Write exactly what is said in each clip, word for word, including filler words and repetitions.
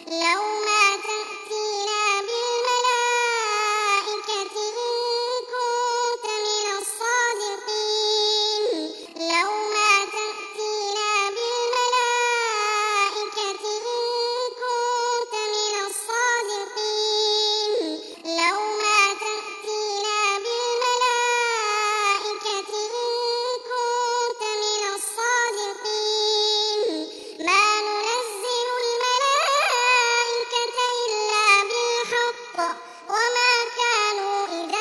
لو ما تأتينا بالملائكة إن كنت من الصادقين لو ما تأتينا بالملائكة إن كنت من الصادقين لو ما تأتينا بالملائكة إن كنت من الصادقين ما ننزل الملائكة إلا بالحق وما كانوا إذا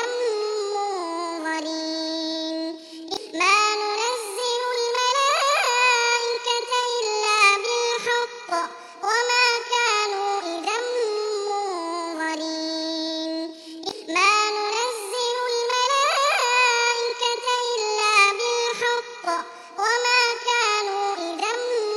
منظرين ما ننزل الملائكة إلا بالحق وما كانوا إذا منظرين ما ننزل الملائكة إلا بالحق وما كانوا إذا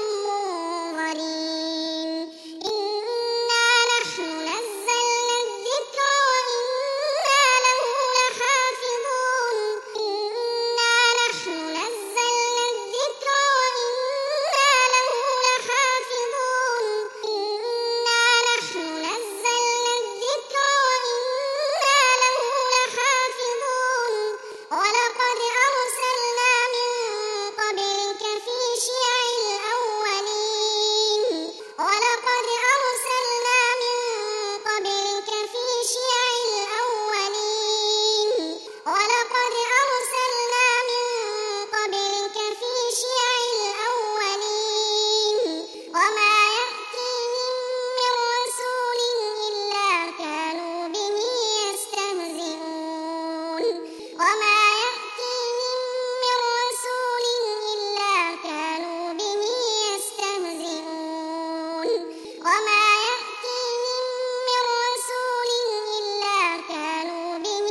منظرين إنا نحن نزلنا الذكر وإنا له لحافظون إنا نحن نزلنا الذكر وإنا له لحافظون إنا نحن نزلنا الذكر وإنا له لحافظون ولقد أرسلنا من قبلك في شيع الأولين ولقد أرسلنا من قبلك في شيع الأولين ولقد أرسلنا من قبلك في شيع الأولين وما يأتيهم من رسول إلا كانوا به يستهزئون وما يأتيهم من رسول إلا كانوا به يستهزئون وما يأتيهم من رسول إلا كانوا به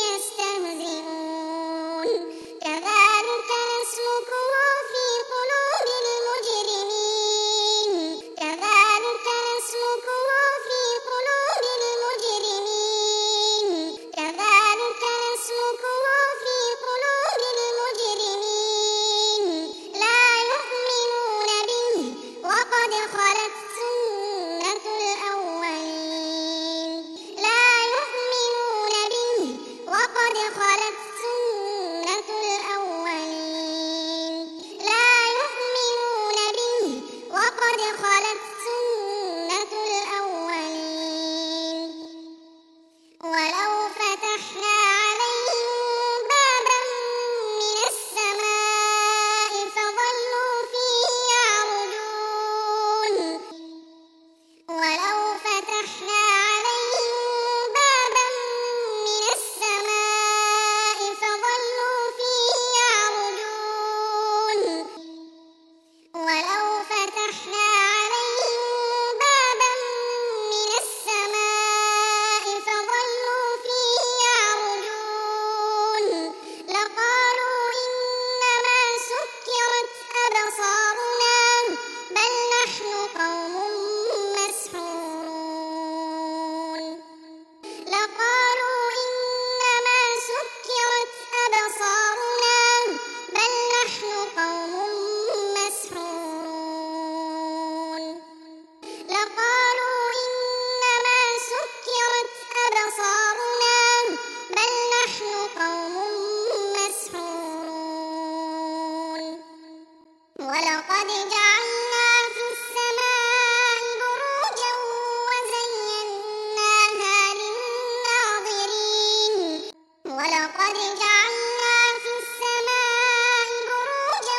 يستهزئون كذلك نسلكه في قلوب المجرمين كذلك نسلكه في قلوب المجرمين كذلك نسلكه في قلوب المجرمين لا يؤمنون به وقد خلت سنة الأولين لا يؤمنون به وقد خلت سنة الأولين لا يؤمنون به وقد خلت سنة الأولين ولو فتحنا عليهم بابا من السماء فظلوا فيه يعرجون ولو فتحنا عليهم بابا من السماء فظلوا فيه يعرجون ولو فتحنا عليهم بابا من السماء فظلوا فيه يعرجون لقالوا إنما سكرت أبصارنا بل نحن قوم مسحورون لقالوا إنما سكرت أبصارنا بل نحن قوم مسحورون لقالوا إنما سكرت أبصارنا بل نحن قوم مسحورون ولقد جعلنا في السماء بروجا وزيناها للناظرين ولقد جعلنا في السماء بروجا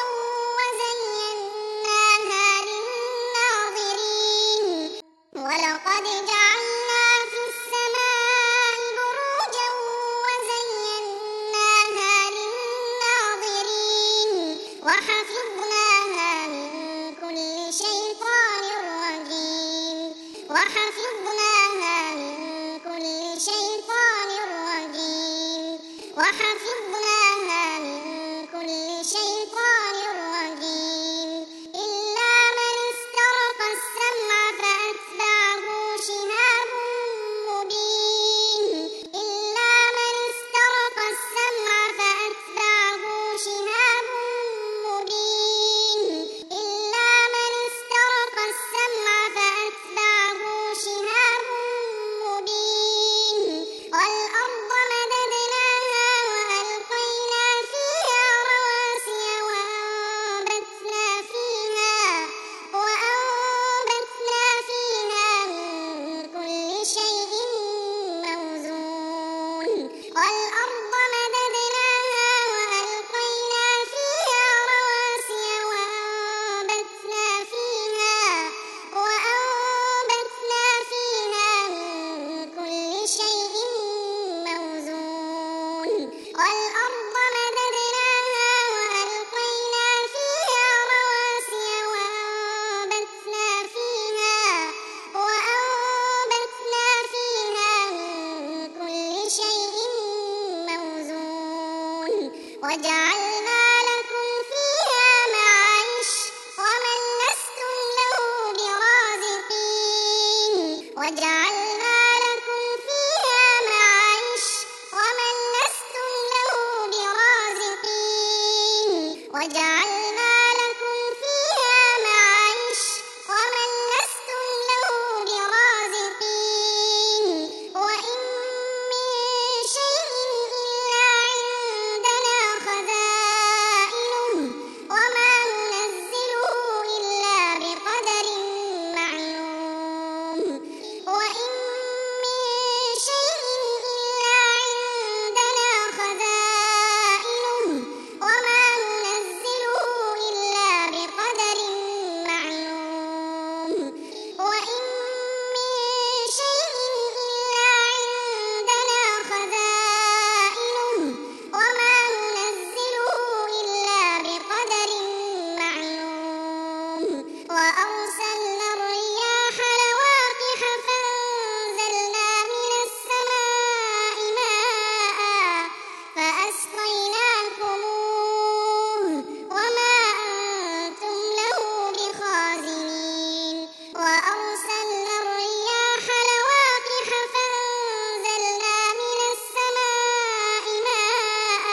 وزيناها للناظرين ولقد جعلنا في السماء بروجا وزيناها للناظرين وحفظناها من كل شيطان رجيم وحفظناها من كل شيطان رجيم وحفظناها من كل شيطان رجيم إلا من استرق السمع فأتبعه شهاب مبين إلا من استرق السمع فأتبعه شهاب مبين إلا من استرق السمع فأتبعه وجعلنا لكم فيها معايش ومن لستم له برازقين وجعلنا لكم فيها معايش ومن لستم له برازقين وإن من شيء إلا عندنا خزائنه وما ننزله إلا بقدر معلوم وإن من شيء إلا عندنا خزائنه وما ننزله إلا بقدر معلوم وإن من شيء إلا عندنا خزائنه وما ننزله إلا بقدر معلوم وأرسلنا الرياح لواقح فأنزلنا من السماء ماء فأسقيناكموه وما أنتم له بخازنين وأرسلنا الرياح لواقح فأنزلنا من السماء ماء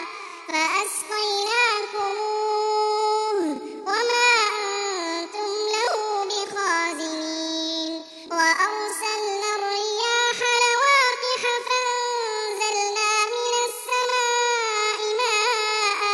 فأسقيناكموه وما أنتم له بخازنين وأرسلنا الرياح لواقح فأنزلنا من السماء ماء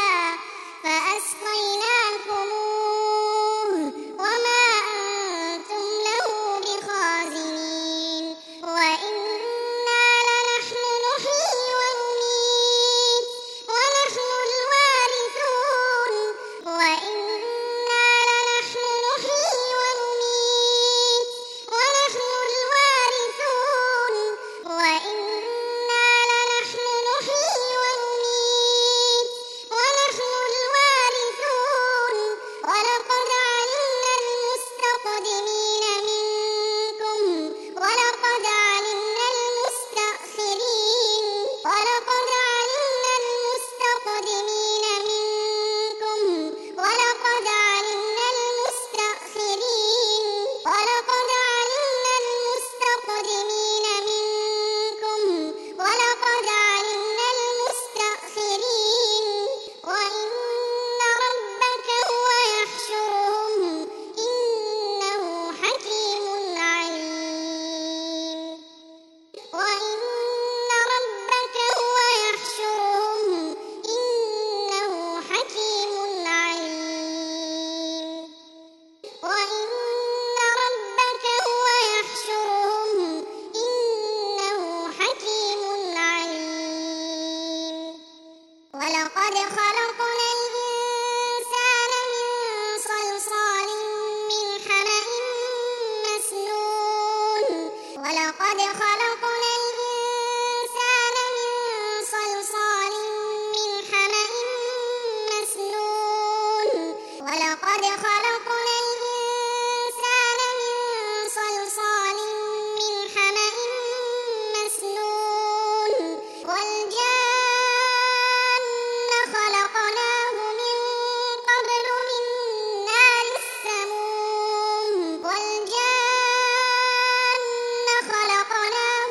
فأسقيناكموه وما أنتم له بخازنين وإنا لنحن نحيي ونميت ونحن الوارثون وإنا لنحن نحيي ونميت ونحن الوارثون وإنا لنحن نحيي ونميت ونحن الوارثون ولقد علمنا المستقدمين منكم ولقد علمنا المستأخرين ولقد علمنا المستقدمين منكم ولقد علمنا المستأخرين ولقد علمنا المستقدمين منكم ولقد علمنا المستأخرين وإن ربك هو يحشرهم إنه حكيم عليم وإن ربك هو يحشرهم إنه حكيم عليم وإن ربك هو يحشرهم إنه حكيم عليم ولقد خلقنا الإنسان من صلصال من حمأ مسنون ولقد خلقنا الإنسان من صلصال من حمأ مسنون ولقد خلقنا الإنسان من صلصال من حمأ مسنون والجان خلقناه من قبل من نار السموم والجان خلقناه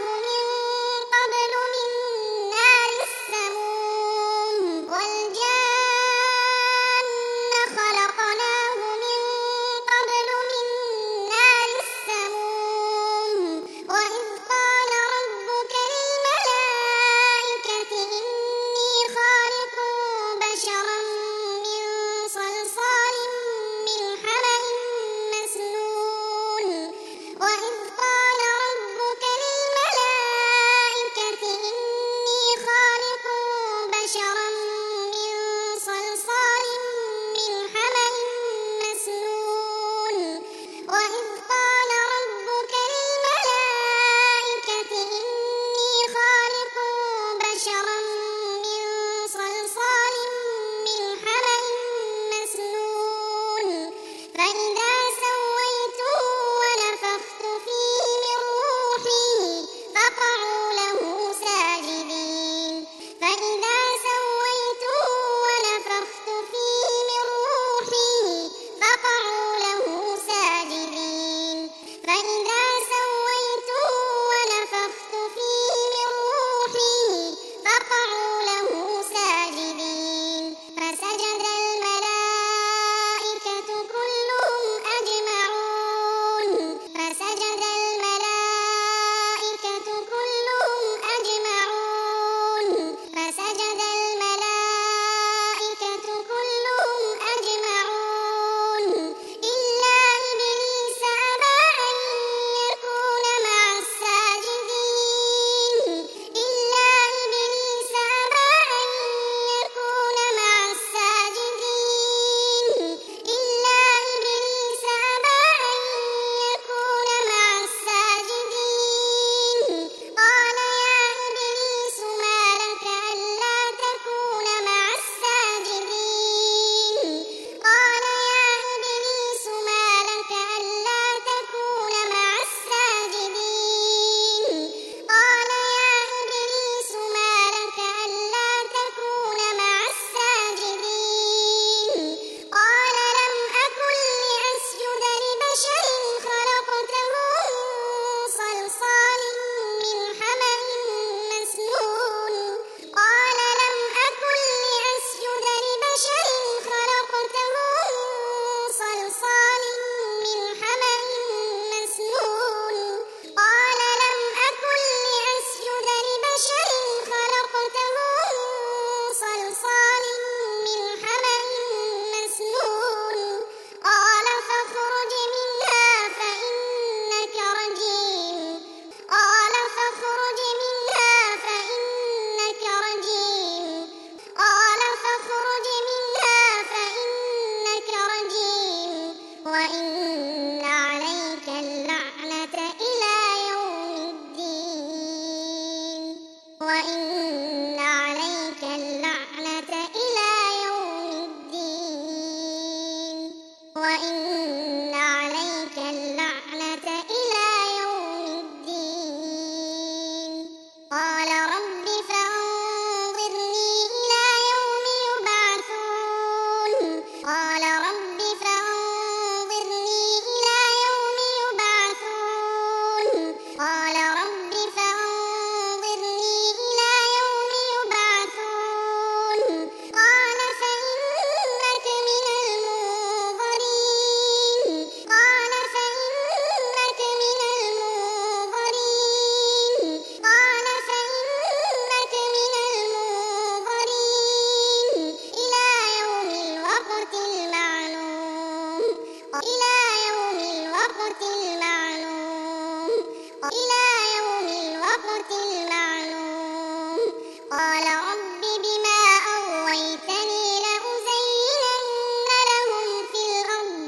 إلى يوم الوقت المعلوم قال رب بما أغويتني لأزينن لهم في الأرض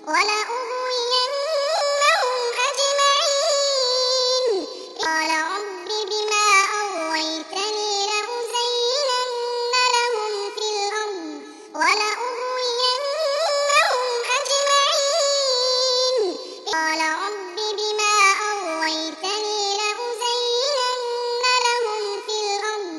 ولأغوينهم أجمعين قال رب بما أغويتني لأزينن لهم في الأرض ولأغوينهم أجمعين قال رب بما أغويتني لأزينن لهم في الأرض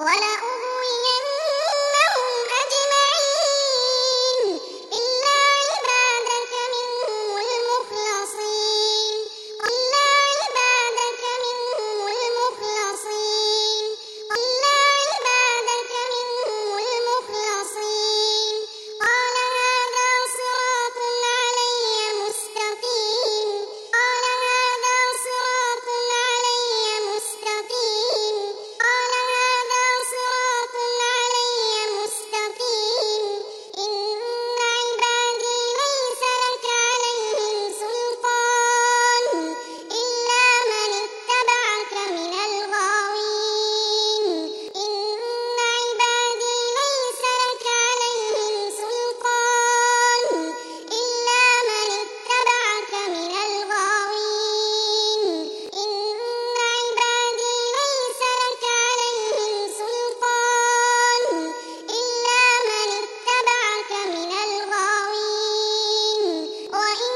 ولأغوينهم أجمعين إلا عبادك منهم المخلصين إلا عبادك منهم المخلصين إلا عبادك منهم المخلصين قال هذا صراط علي مستقيم قال هذا صراط علي مستقيم قال هذا صراط علي مستقيم إن عبادي ليس لك عليهم سلطان إلا من اتبعك من الغاوين إن عبادي ليس لك عليهم سلطان إلا من اتبعك من الغاوين إن عبادي ليس لك عليهم سلطان إلا من اتبعك من الغاوين وإن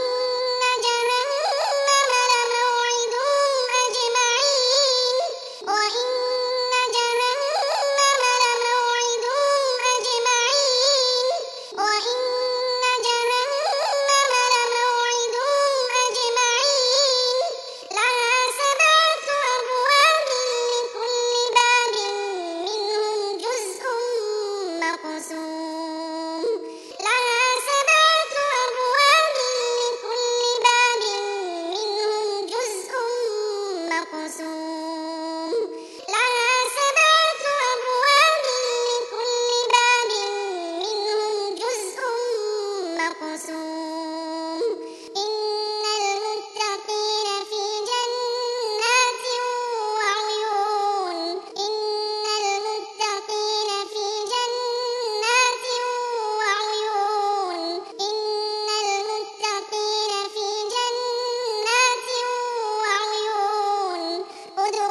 جهنم لموعدهم أجمعين وإن جهنم لموعدهم أجمعين وإن جهنم لموعدهم أجمعين لها سبعة أبواب لكل باب منهم جزء مقسوم لها سبعة أبواب لكل باب منهم جزء مقسوم لها سبعة أبواب لكل باب منهم جزء مقسوم إن المتقين في جنات وعيون إن المتقين في جنات وعيون إن المتقين في جنات وعيون ادخلوها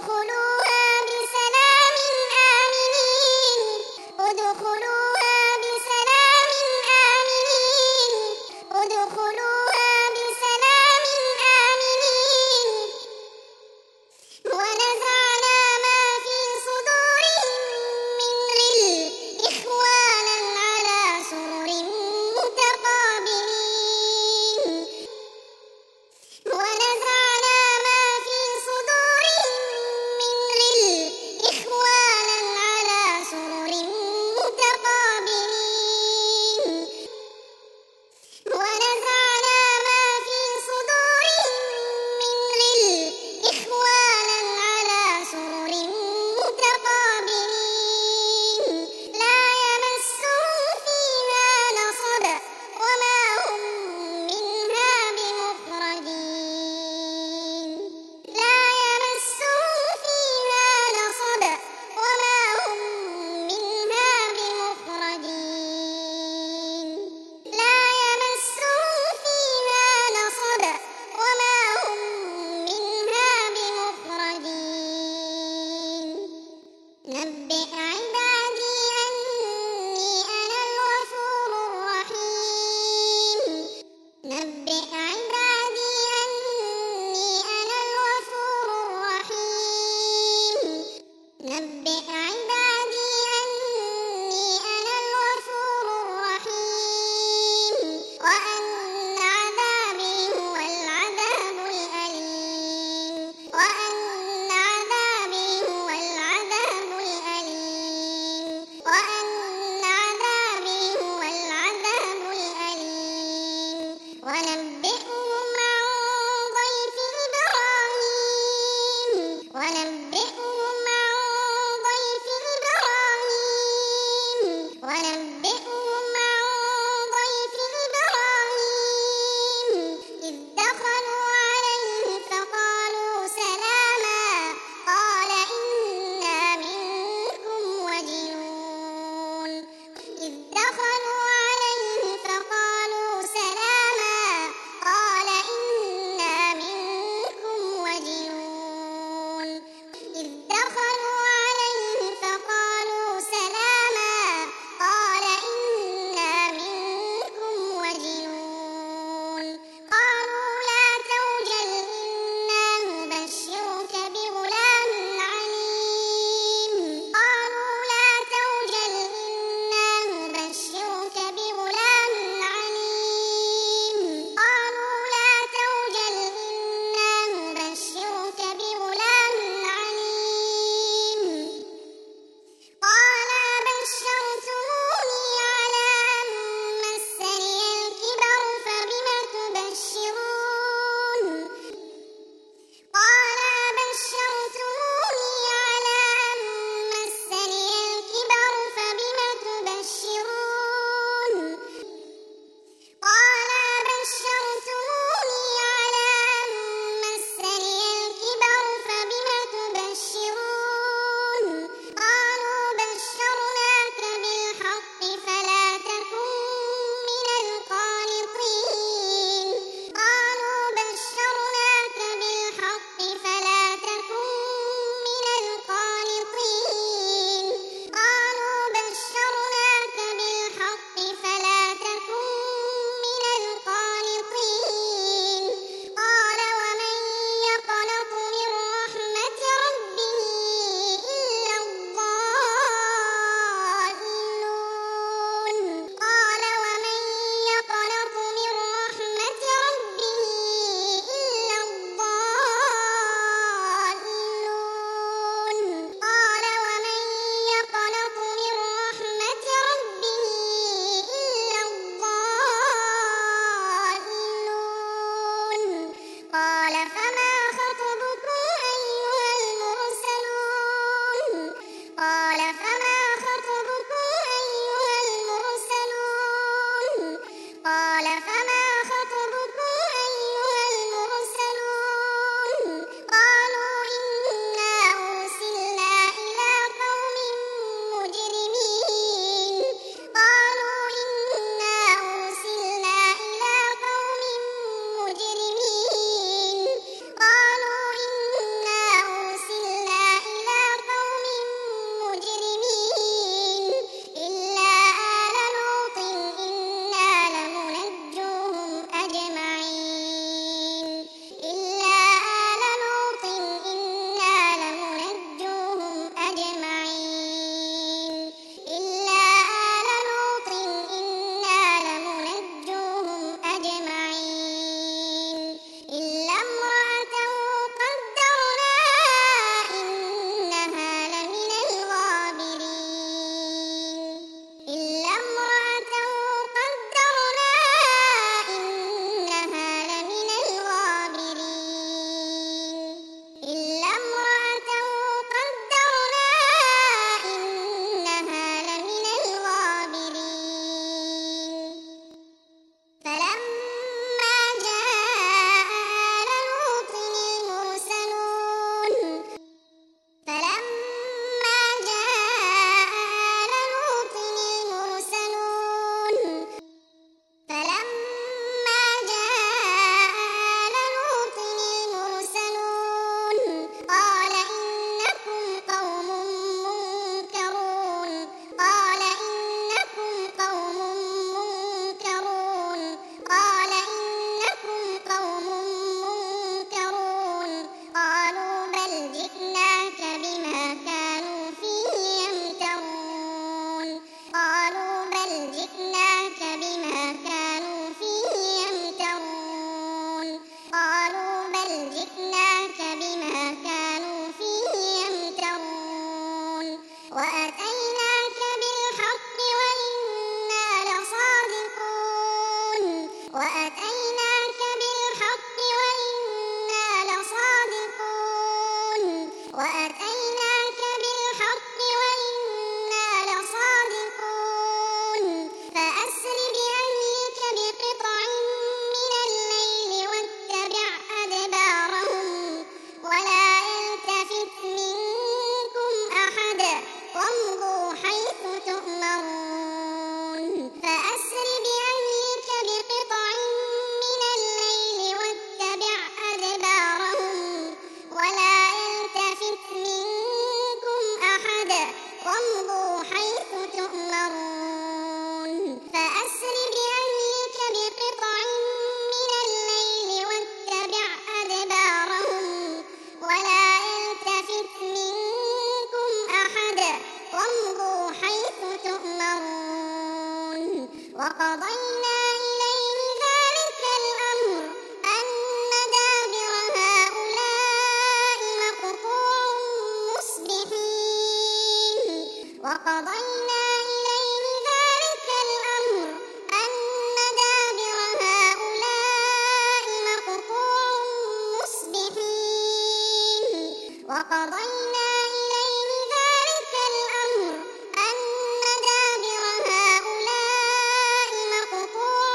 وقضينا إليه ذلك الأمر أن دابر هؤلاء مقطوع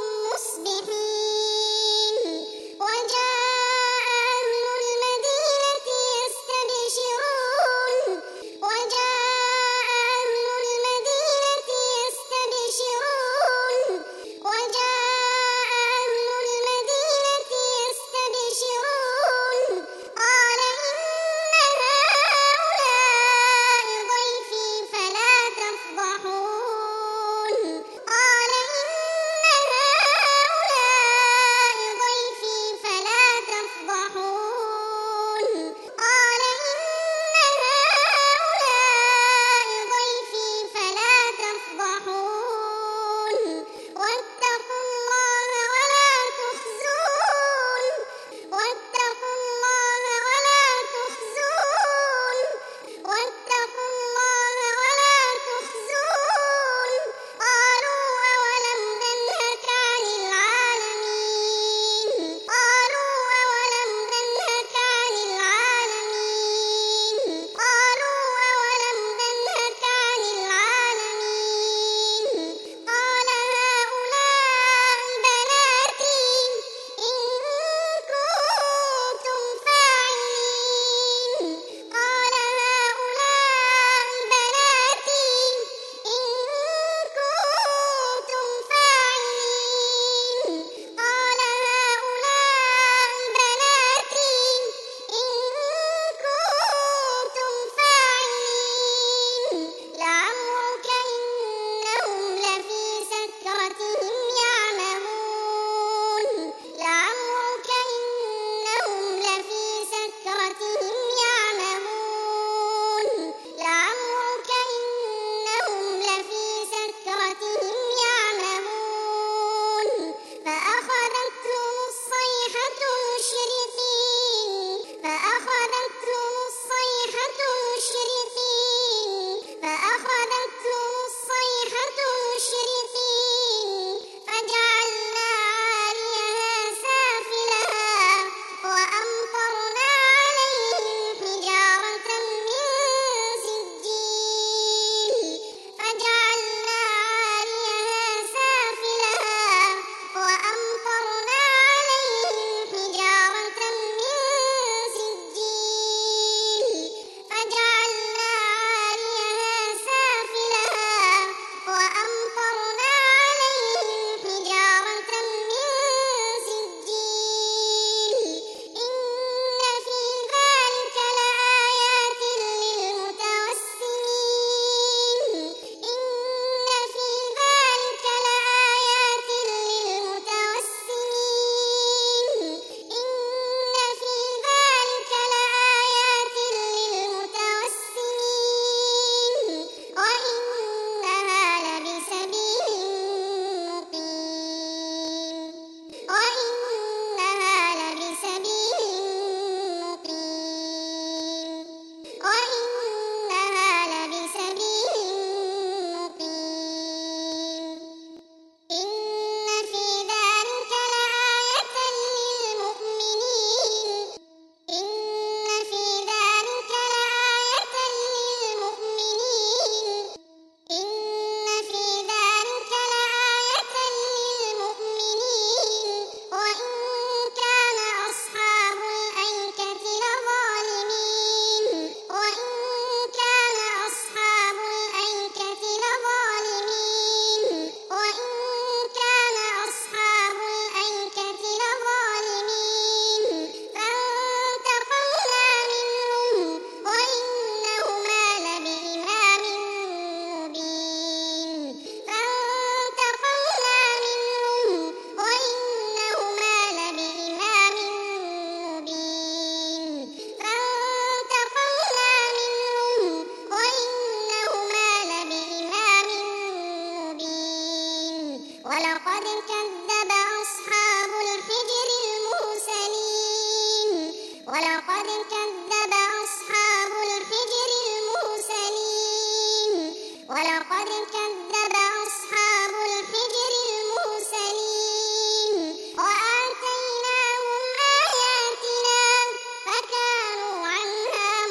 مصبحين وجاء أهل المدينة يستبشرون وجاء أهل المدينة يستبشرون وجاء أهل المدينة يستبشرون قال إن هؤلاء ضيفي فلا تفضحون قال إن هؤلاء ضيفي فلا تفضحون قال إن هؤلاء ضيفي فلا تفضحون واتقوا الله ولا تخزون واتقوا الله ولا تخزون واتقوا الله ولا تخزون قالوا أولم ننهك عن العالمين قالوا أولم ننهك عن العالمين قالوا أولم ننهك عن العالمين قال هؤلاء بناتي إن كنتم فاعلين قال هؤلاء بناتي إن كنتم فاعلين قال هؤلاء بناتي إن كنتم فاعلين لعمرك إنهم لفي سكرتهم يعمهون لعمرك إنهم لفي سكرتهم يعمهون لعمرك إنهم لفي سكرتهم يعمهون فأخذتهم الصيحة مشرفين فأخذتهم الصيحة مشرفين فأخذتهم الصيحة مشرفين فجعلنا عاليها سافلها وأمطرنا عليهم حجارة من سجيل فجعلنا عاليها سافلها وأمطرنا عليهم حجارة من سجيل فجعلنا عاليها سافلها وأمطرنا عليهم حجارة من سجيل إن في ذلك لآيات للمتوسمين إن في ذلك لآيات للمتوسمين إن في ذلك لآيات للمتوسمين وإنها لبسبيل مقيم وإنها لبسبيل مقيم وإنها لبسبيل مقيم إن في ذلك لآية للمؤمنين إن في ذلك لآية للمؤمنين إن في ذلك لآية للمؤمنين وإن كان أصحاب الأيكة لظالمين وإن كان أصحاب الأيكة لظالمين وإن كان أصحاب الأيكة لظالمين فانتقمنا منهم وإنهما لبإمام مبين فانتقمنا منهم وإنهما لبإمام مبين فانتقمنا منهم وإنهما لبإمام مبين ولقد كذب أصحاب الحجر المرسلين ولقد كذب أصحاب الحجر المرسلين ولقد كذب أصحاب الحجر المرسلين وآتيناهم آياتنا فكانوا عنها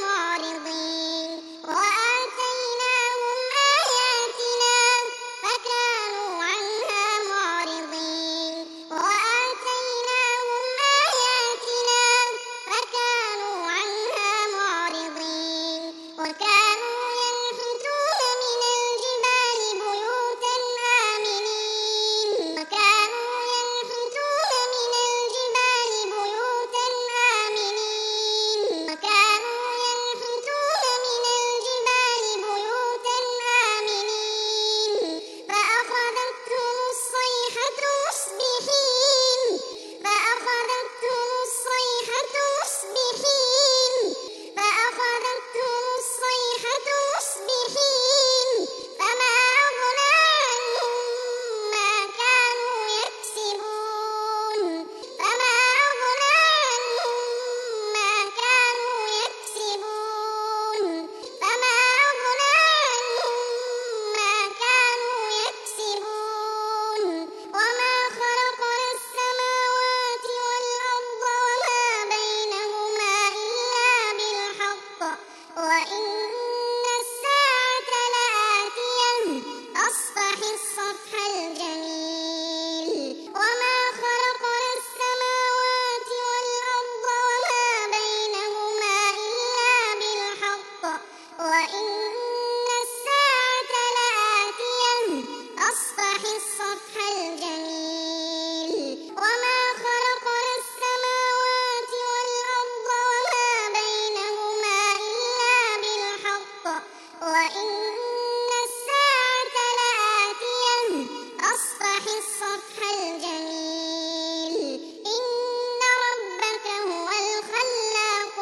وإن الساعة لآتية فاصفح الصفح الجميل إن ربك هو الخلاق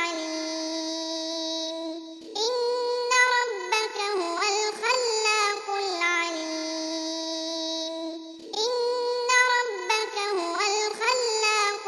العليم إن ربك هو الخلاق العليم إن ربك هو الخلاق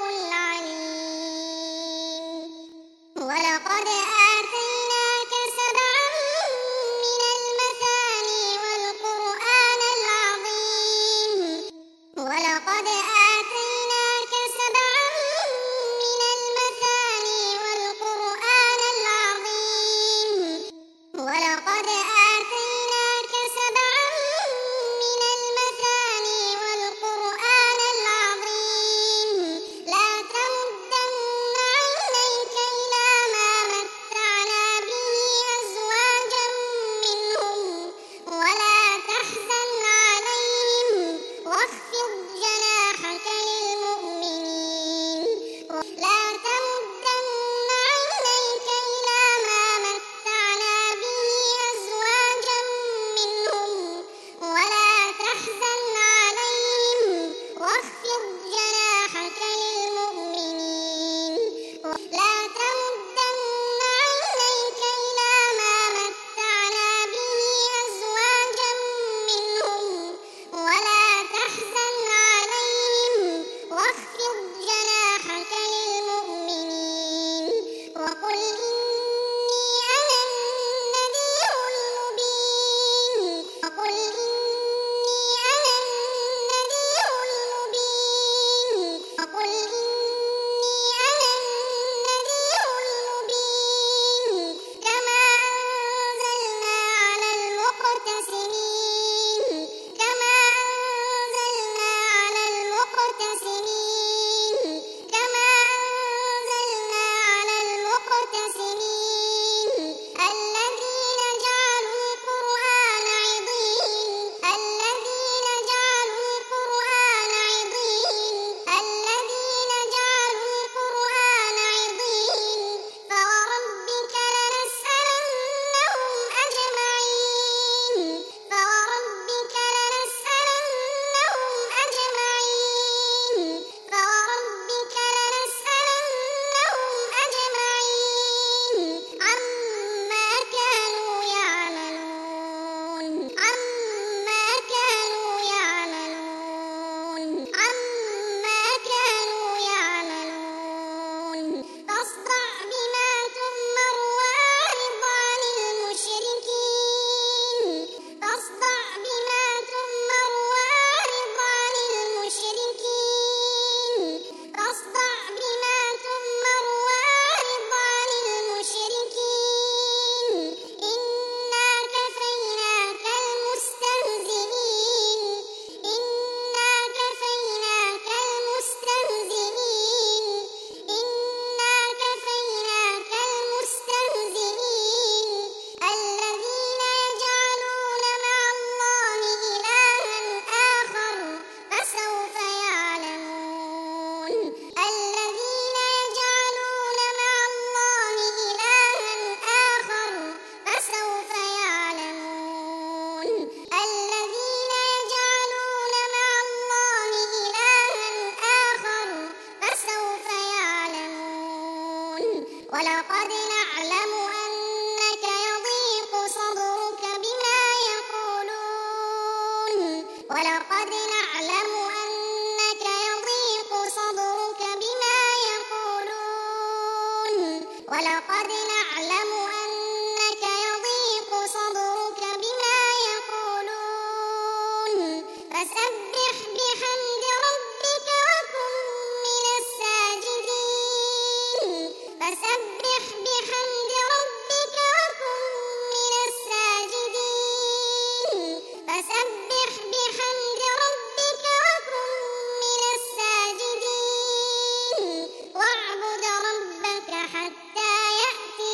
العليم ولقد آتيناك سبعا من المثاني والقرآن العظيم ولقد آتيناك سبعا من المثاني والقرآن العظيم ولقد آتيناك سبعا من المثاني والقرآن العظيم لا تمدن عينيك إلى ما متعنا به أزواجا منهم ولا تحزن عليهم واخفض جناحك للمؤمنين لا تمدن عينيك إلى ما متعنا به أزواجا منهم ولا تحزن عليهم واخفض جناحك للمؤمنين لا تمدن عينيك إلى ما متعنا به أزواجا منهم ولا تحزن عليهم واخفض جناحك للمؤمنين وقل إني أنا النذير المبين وقل إني أنا النذير المبين وقل إني أنا النذير المبين كما أنزلنا على المقتسمين كما أنزلنا على المقتسمين كما أنزلنا على المقتسمين الذين جعلوا القرآن عضين الذين جعلوا القرآن عضين الذين جعلوا القرآن عضين فوربك لنسألنهم أجمعين فوربك لنسألنهم أجمعين فوربك لنسألنهم أجمعين عما كانوا يعملون عما كانوا يعملون عما كانوا يعملون فاصدع بما تؤمر وأعرض عن المشركين فاصدع بما تؤمر وأعرض عن المشركين فاصدع بما تؤمر وأعرض عن المشركين إنا كفيناك المستهزئين إنا كفيناك المستهزئين إنا كفيناك المستهزئين الذين يجعلون مع الله إلها آخر فسوف يعلمون الذين يجعلون مع الله إلها آخر فسوف يعلمون الذين يجعلون مع الله إلها آخر فسوف يعلمون ولقد نعلم أنك يضيق صدرك بما يقولون ولقد نعلم أنك يضيق صدرك بما يقولون ولقد نعلم أنك يضيق صدرك بما يقولون فسبح بحمد ربك وكن من الساجدين فسبح بحمد ربك وكن من الساجدين فسبح بحمد ربك وكن من الساجدين واعبد ربك حتى يأتي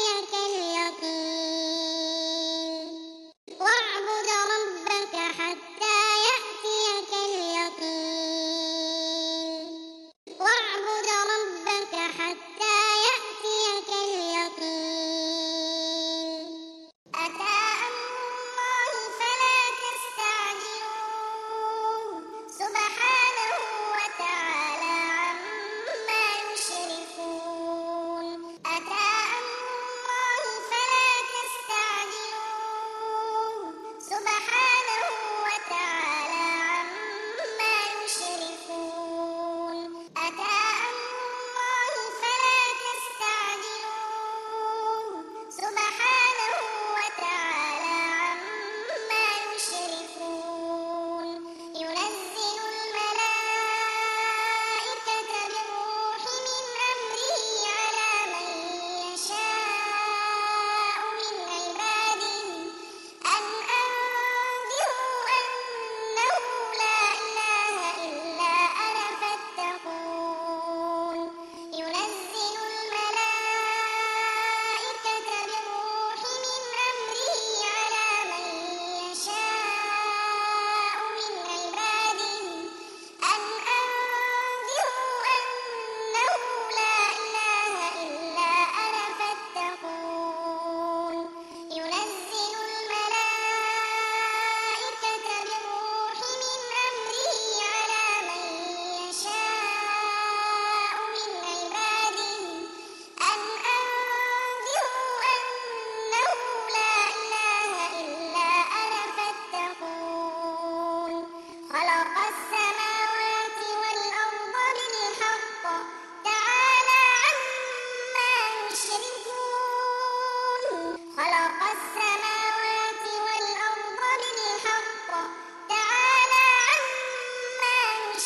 خلق السماوات والأرض بالحق تعالى عما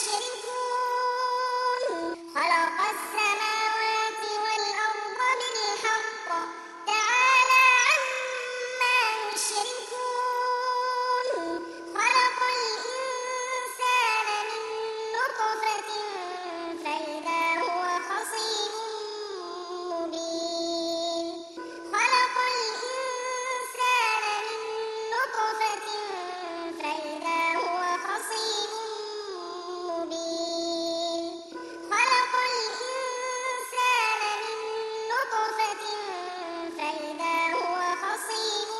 يشركون خلق السماوات والأرض بالحق تعالى عما يشركون خلق الإنسان من نطفة فإذا هو خصيم مبين خلق الإنسان من نطفة فإذا هو خصيم مبين خلق الإنسان من نطفة فإذا هو خصيم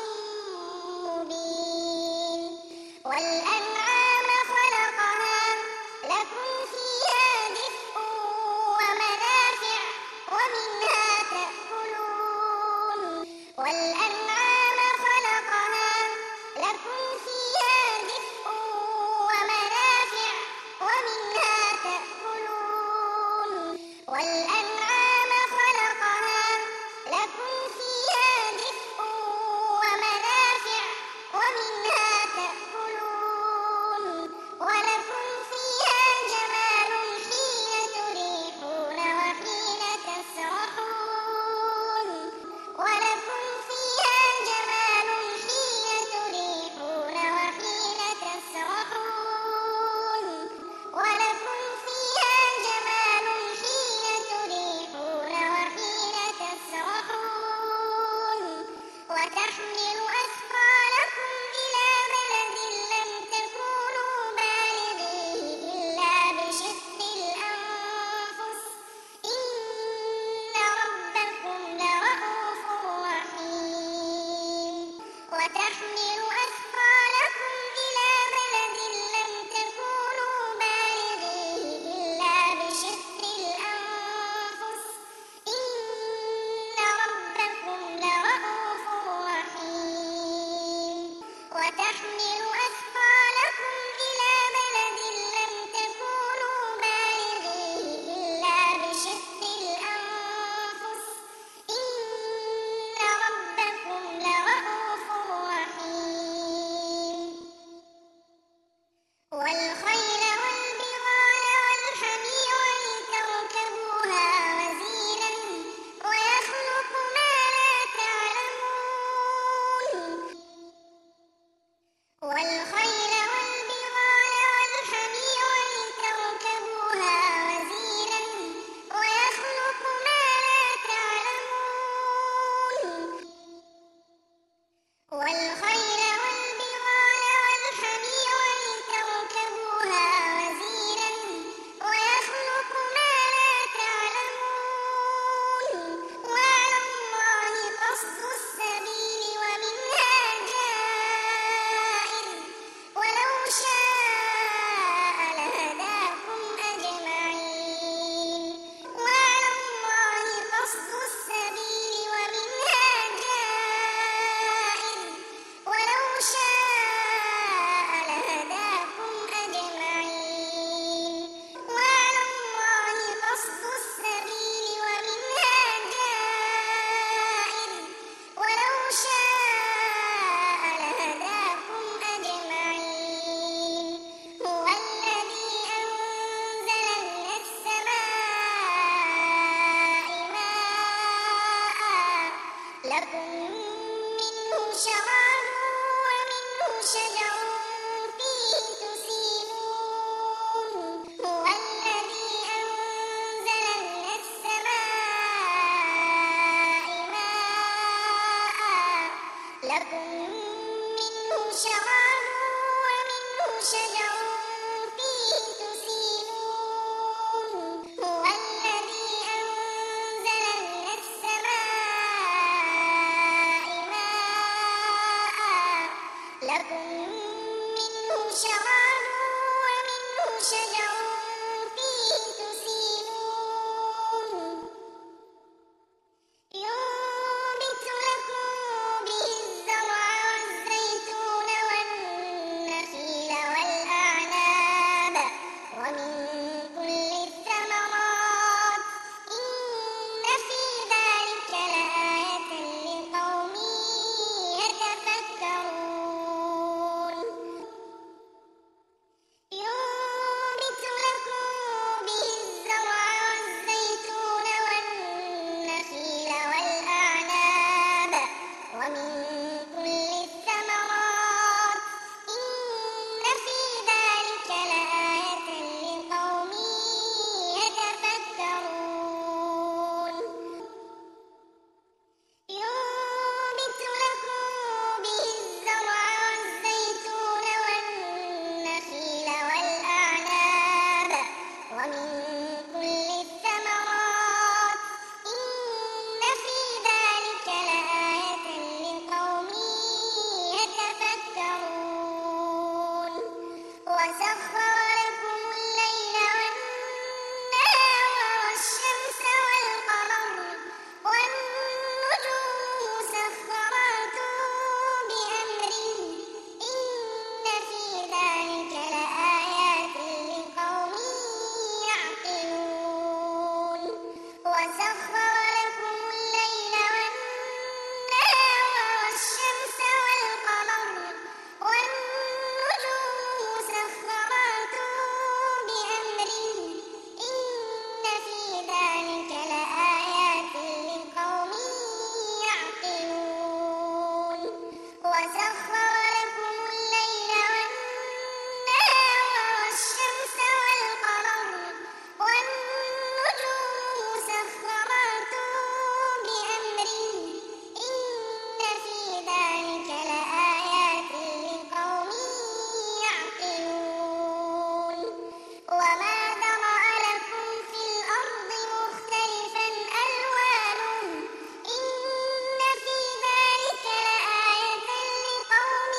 مبين والأنعام خلقها لكم فيها دفء ومنافع ومنها تأكلون والأنعام خلقها لكم فيها دفء ومنافع ومنها تأكلون والأنعام خلقها لكم فيها دفء ومنافع ومنها تأكلون ولكم فيها جمال حين تريحون وحين تسرحون ولكم فيها جمال حين تريحون وحين تسرحون ولكم فيها جمال حين تريحون وحين تسرحون وتحمل أثقالكم إلى بلد لم تكونوا بالغيه إلا بشق الأنفس إن ربكم لرءوف رحيم وتحمل أثقالكم إلى بلد لم تكونوا بالغيه إلا بشق الأنفس إن ربكم لرءوف رحيم وتحمل أثقالكم إلى بلد لم تكونوا بالغيه إلا بشق الأنفس إن ربكم لرءوف رحيم والخيل والبغال والحمير لتركبوها وزينا ويخلق ما لا تعلمون والخيل والبغال والحمير لتركبوها وزينا ويخلق ما لا تعلمون والخيل والبغال والحمير لتركبوها وزينا ويخلق ما لا تعلمون وعلى الله قصد السبيل ومنها جائر ولو شاء لهداكم أجمعين وعلى الله قصد السبيل ومنها جائر ولو شاء لهداكم أجمعين وعلى الله قصد السبيل ومنها جائر ولو شاء لهداكم أجمعين هو الذي أنزل من السماء ماء لكم منه شراب ومنه شجر فيه تسيمون هو الذي أنزل من السماء ماء لكم منه شراب ومنه شجر فيه تسيمون هو الذي أنزل من السماء ماء لكم منه شراب ومنه شجر فيه تسيمون ينبت لكم به الزرع والزيتون والنخيل والأعناب ومن كل الثمرات إن في ذلك لآية لقوم وسخر لكم الليل والنهار والشمس والقمر والنجوم مسخرات بأمره إن في ذلك لآيات لقوم يعقلون وسخر لكم الليل والنهار والشمس والقمر والنجوم مسخرات بأمره إن في ذلك لآيات لقوم يعقلون وسخر لكم الليل والنهار والشمس والقمر والنجوم مسخرات بأمره إن في ذلك لآيات لقوم يعقلون وما ذرأ لكم في الأرض مختلفا ألوانه إن في ذلك لآية لقوم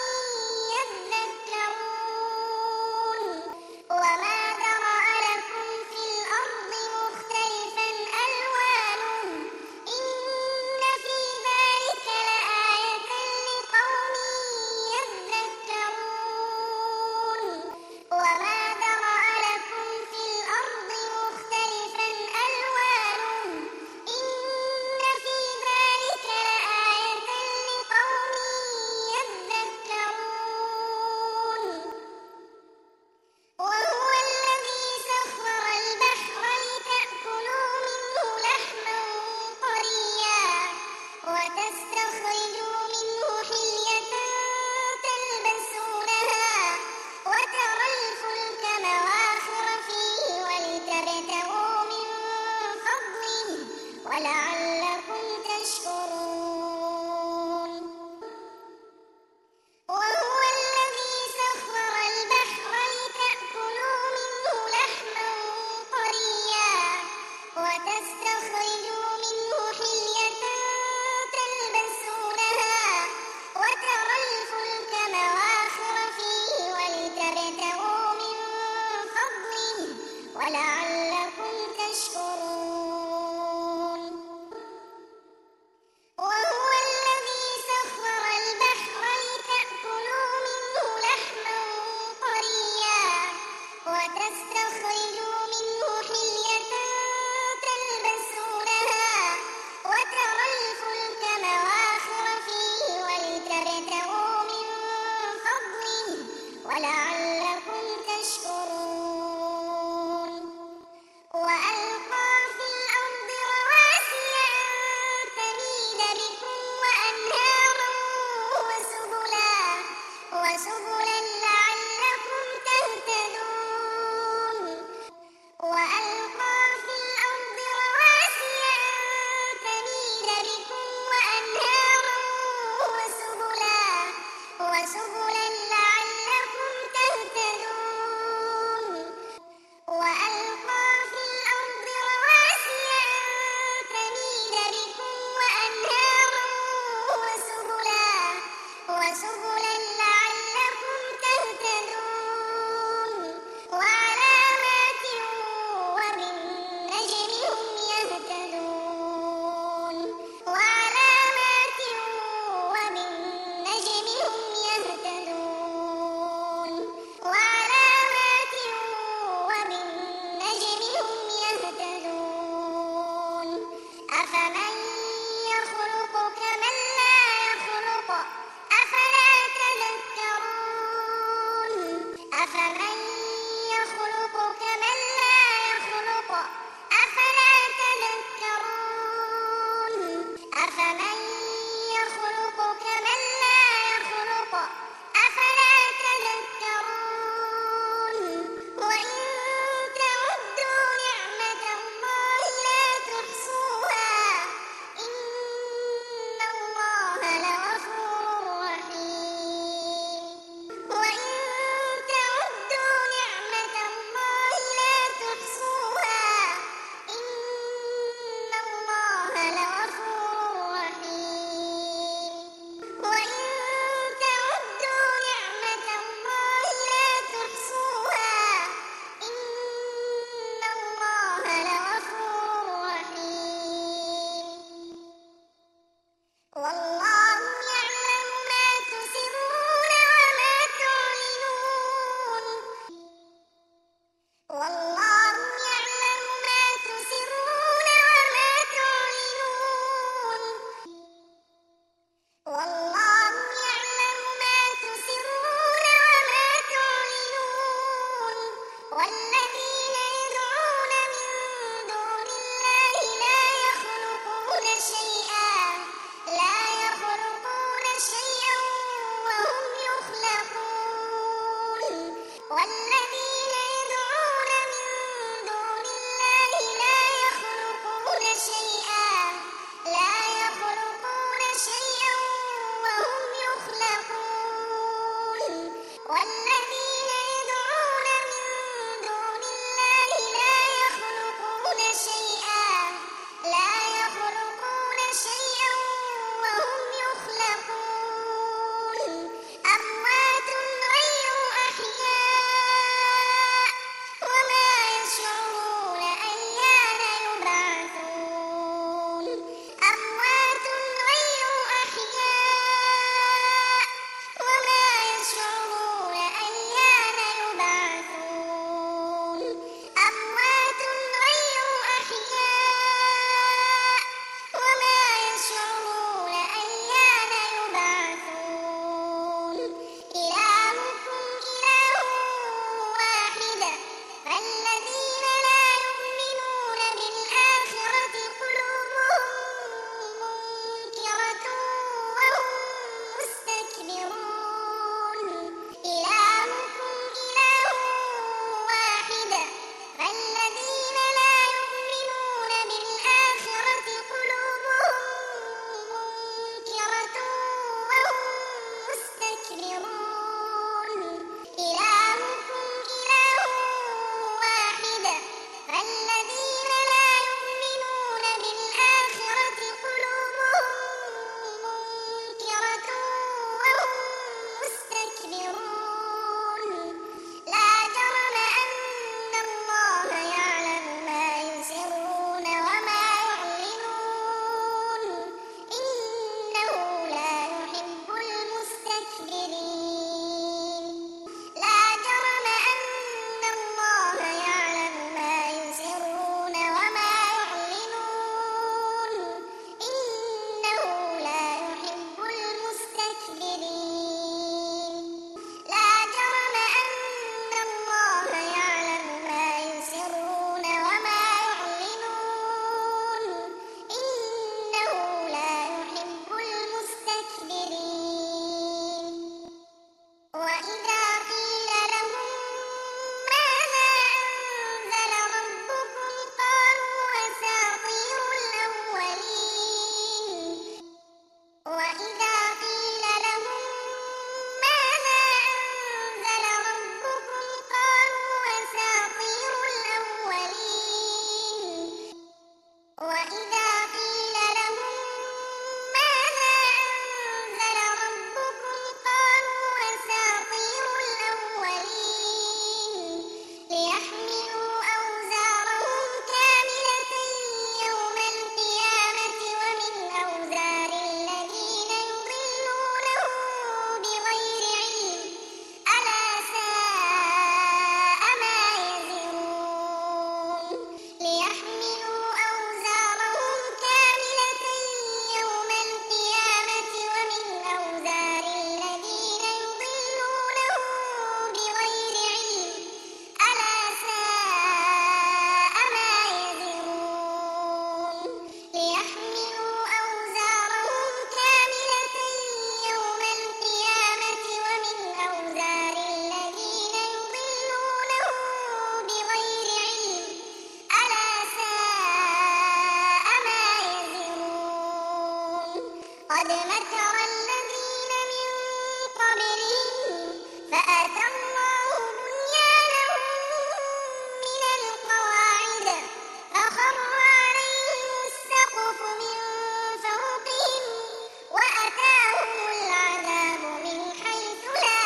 قد مكر الذين من قبلهم فأتى الله بنيانهم من القواعد فخر عليهم السقف من فوقهم وأتاهم العذاب من حيث لا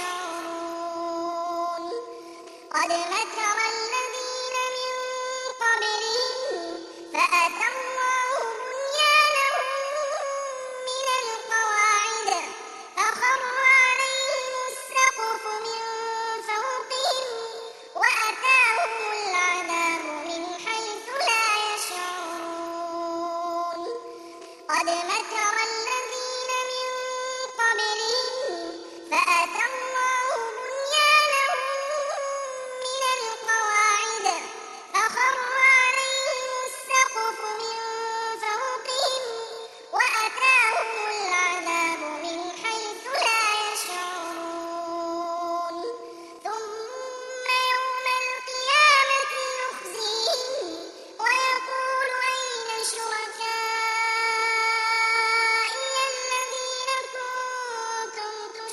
يشعرون قد مكر الذين من قبلهم فأتى الله بنيانهم من القواعد فخر عليهم السقف من فوقهم وأتاهم العذاب من حيث لا يشعرون قد مكر الذين من قبلهم فأتى الله بنيانهم من القواعد فخر عليهم السقف من فوقهم وأتاهم العذاب من حيث لا يشعرون ثم يوم القيامة يخزيهم ويقول أين شركائي الذين كنتم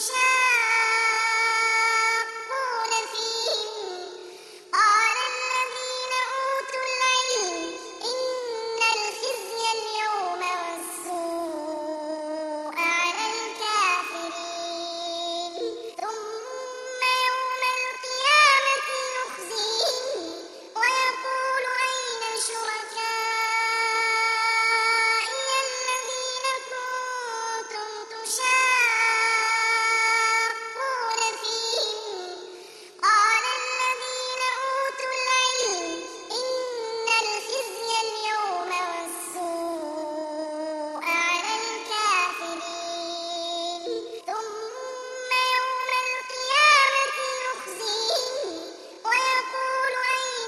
تشاقون فيهم قال الذين أوتوا العلم إن الخزي اليوم والسوء على الكافرين ثم يوم القيامة يخزيهم ويقول أين شركائي الذين كنتم تشاقون فيهم قال الذين أوتوا العلم إن الخزي اليوم والسوء على الكافرين ثم يوم القيامة يخزيهم ويقول أين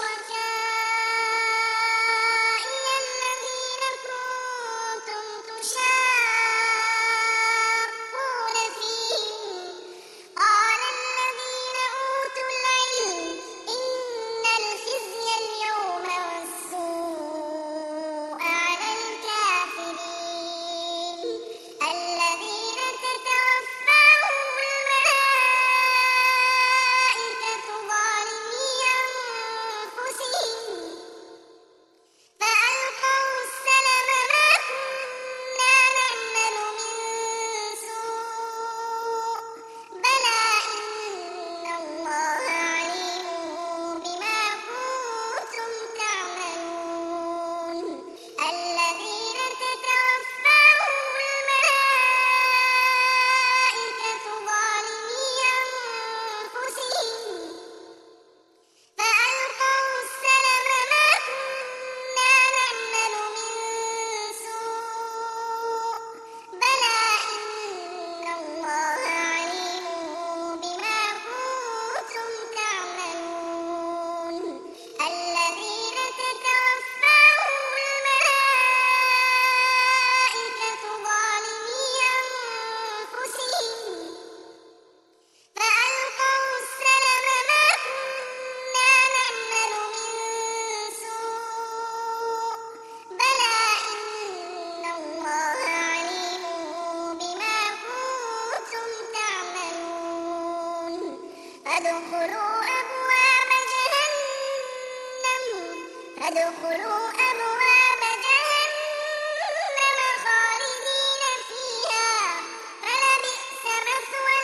شركائي الذين كنتم تشاقون فيهم قال الذين أوتوا العلم إن الخزي اليوم والسوء على الكافرين الذين تتوفاهم الملائكة ظالمي أنفسهم فألقوا السلم ما كنا نعمل من سوء بلى إن الله عليم بما كنتم تعملون الذين تتوفاهم الملائكة ظالمي أنفسهم فألقوا السلم ما كنا نعمل من سوء بلى إن الله عليم بما كنتم تعملون الذين تتوفاهم الملائكة ظالمي أنفسهم فألقوا السلم ما كنا نعمل من سوء بلى إن الله عليم بما كنتم تعملون فادخلوا أبواب جهنم فادخلوا أبواب جهنم خالدين فيها فلبئس مثوى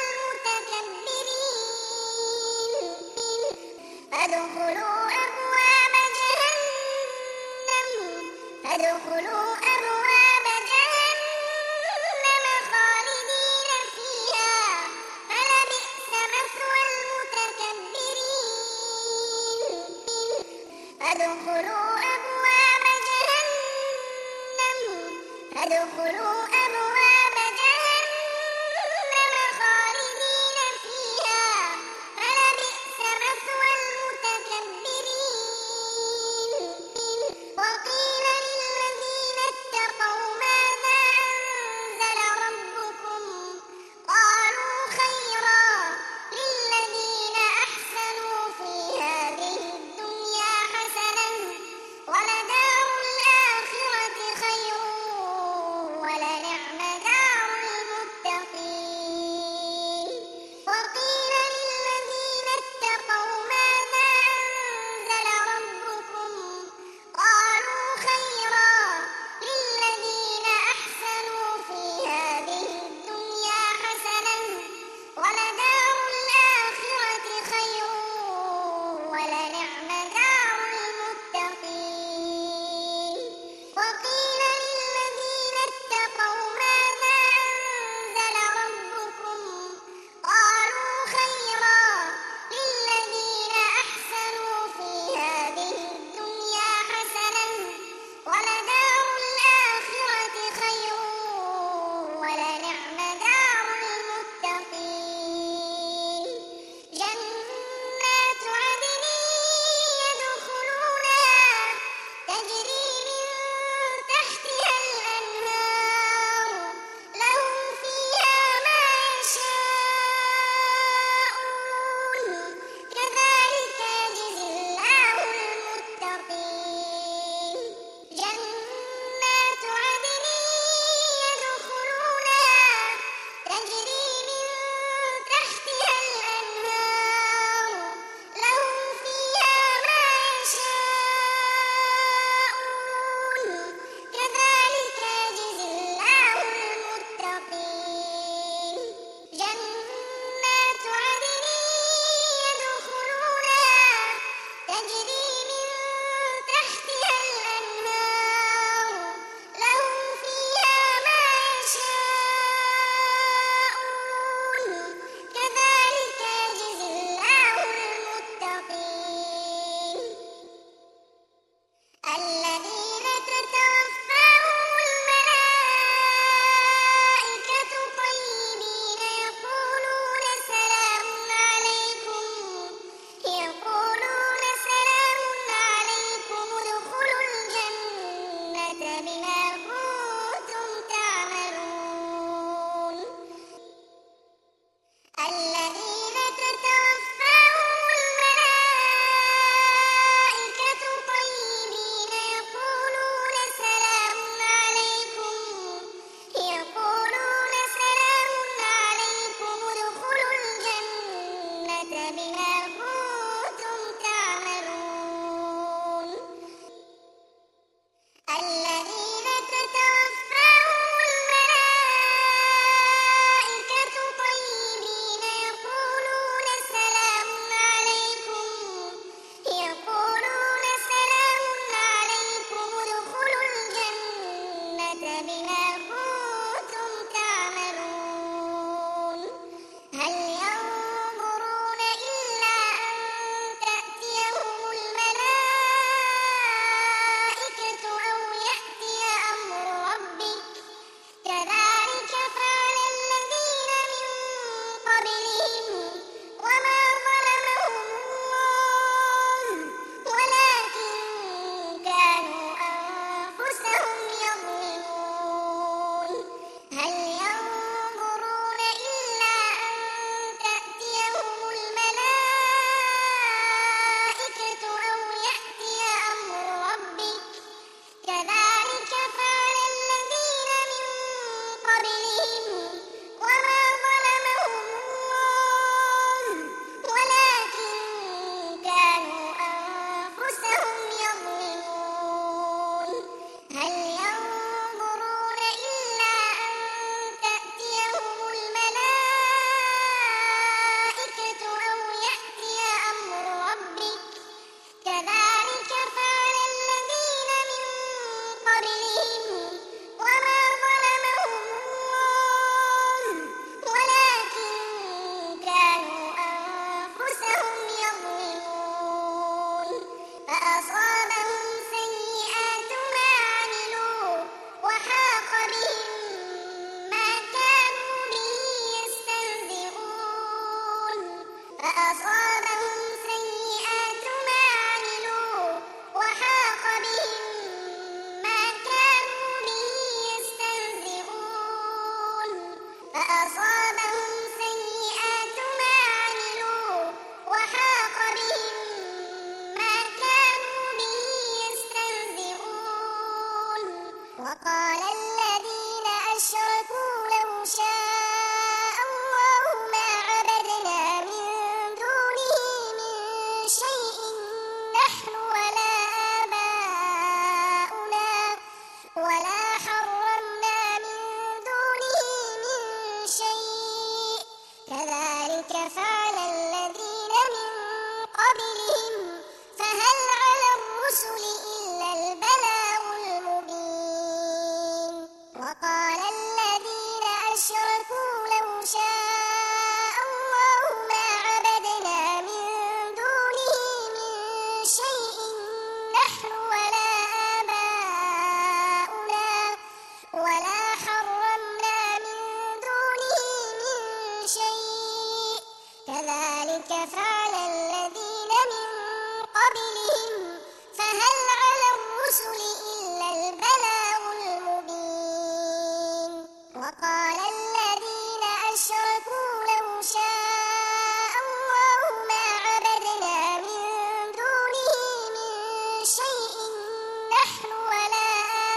المتكبرين فادخلوا أبواب جهنم فادخلوا أبواب جهنم خالدين فيها فلبئس مثوى المتكبرين فادخلوا أبواب جهنم فادخلوا أبواب جهنم خالدين فيها فلبئس مثوى المتكبرين وقيل للذين اتقوا ماذا أنزل ربكم قالوا خيرا للذين أحسنوا في هذه الدنيا حسنة ولدار الآخرة خير قبلهم وما ظلمهم الله ولكن كانوا أنفسهم يظلمون هل ينظرون إلا أن تأتيهم الملائكة أو يأتي أمر ربك كذلك فعل الذين من قبلهم وما ظلمهم الله ولكن كانوا أنفسهم يظلمون فأصابهم سيئات ما عملوا وحاق بهم ما كانوا به يستهزئون فأصابهم سيئات ما عملوا وحاق بهم ما كانوا به يستهزئون فأصابهم سيئات ما عملوا وحاق بهم ما كانوا به يستهزئون وقال الذين أشركوا لو شاء الله ما عبدنا من دونه من شيء نحن ولا آباؤنا ولا حرمنا من دونه من شيء كذلك فعل الذين من قبلهم فهل على الرسل إلا البلاغ المبين وقال الذين أشركوا لو شاء الله ما عبدنا من دونه من شيء نحن ولا آباؤنا ولا حرمنا من دونه من شيء كذلك فعل الذين من قبلهم فهل على الرسل إلا البلاغ المبين وقال الذين أشركوا لو شاء الله ما عبدنا من دونه من شيء نحن ولا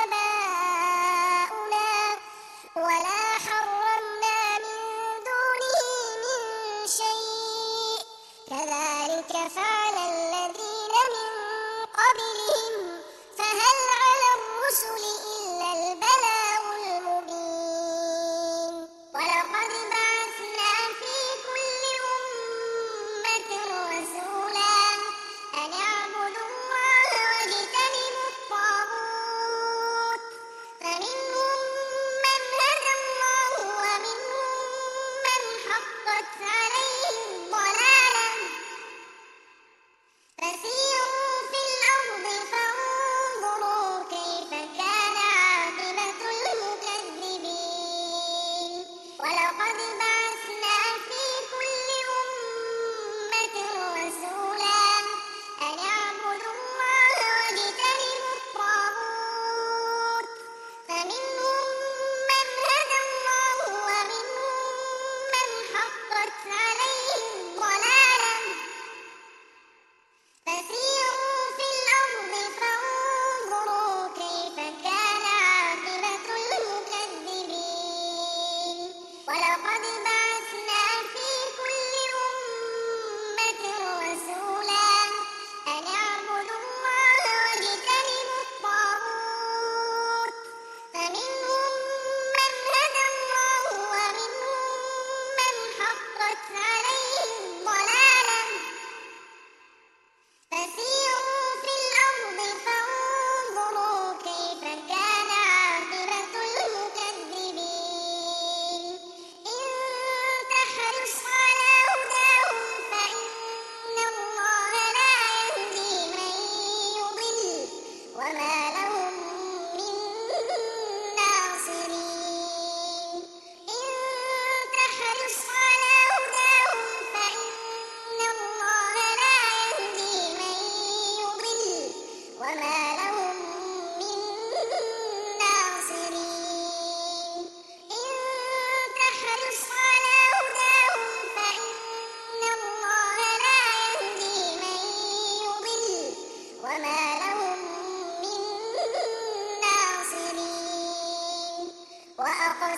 آباؤنا ولا حرمنا من دونه من شيء كذلك فعل الذين من قبلهم فهل على الرسل إلا البلاغ المبين ولقد بعثنا في كل أمة رسولا أن اعبدوا الله واجتنبوا الطاغوت فمنهم من هدى الله ومنهم من حقت عليه الضلالة فسيروا في الأرض فانظروا كيف كان عاقبة المكذبين ولقد بعثنا في كل أمة رسولا أن اعبدوا الله واجتنبوا الطاغوت فمنهم من هدى الله ومنهم من حقت عليه الضلالة فسيروا في الأرض فانظروا كيف كان عاقبة المكذبين ولقد بعثنا في كل أمة رسولا أن اعبدوا الله واجتنبوا الطاغوت فمنهم من هدى الله ومنهم من حقت عليه الضلالة فسيروا في الأرض فانظروا كيف كان عاقبة المكذبين إن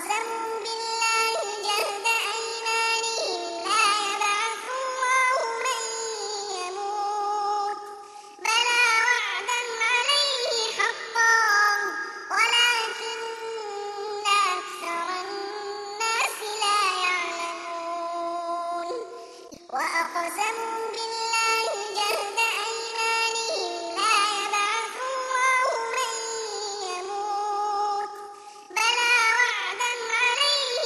وأقسموا بالله جهد أيمانهم لا يبعث الله من يموت بلى وعدا عليه حقا ولكن أكثر الناس لا يعلمون وأقسموا بالله جهد أيمانهم لا يبعث الله من يموت بلى وعدا عليه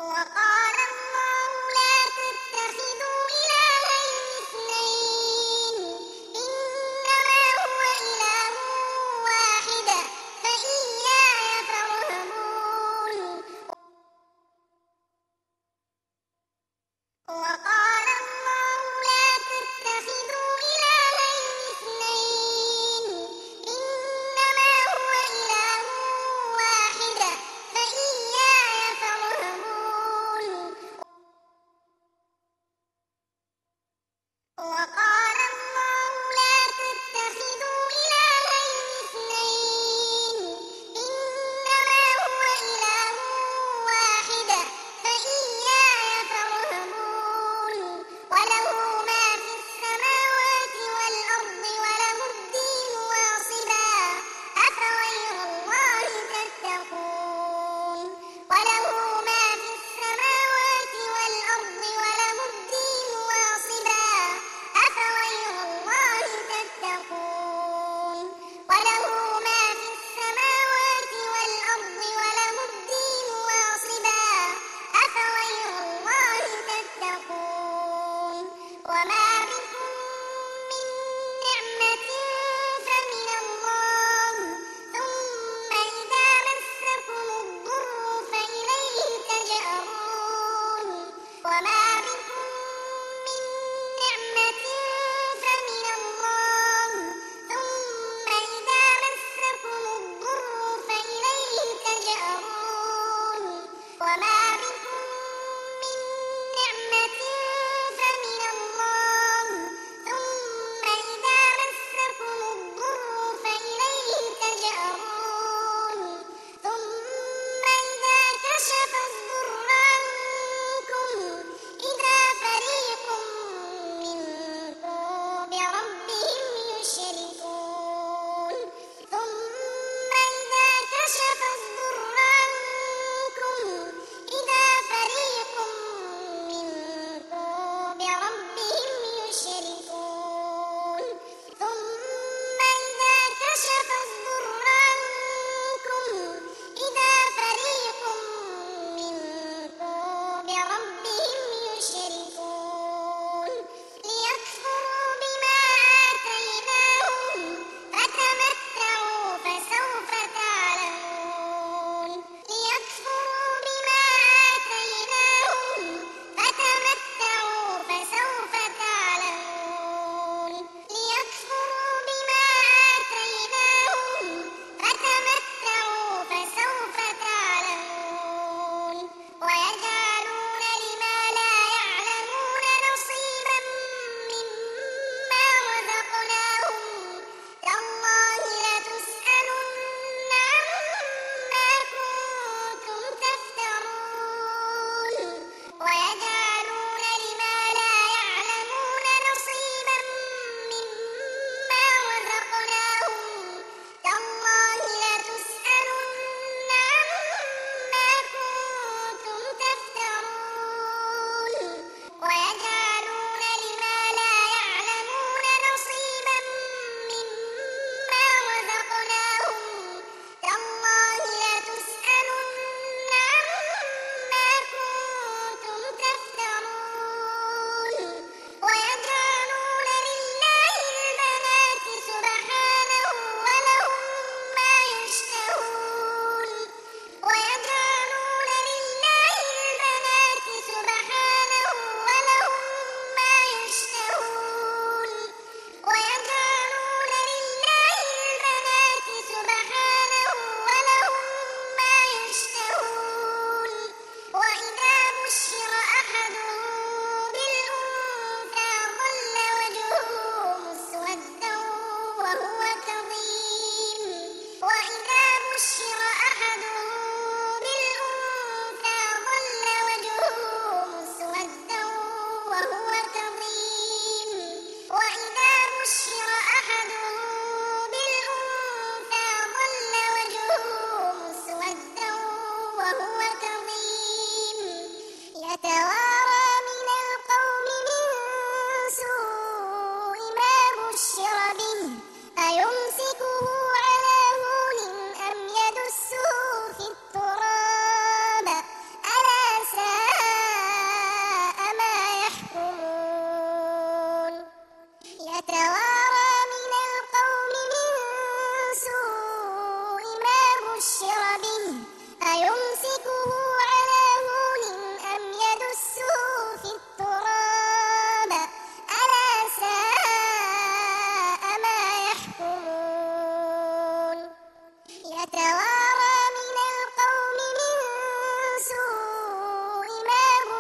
وقال الله لا تتخذوا إلهين اثنين إنما هو إله واحد فإياي فارهبون وقال الله لا تتخذوا إلهين اثنين إنما هو إله واحد فإياي فارهبون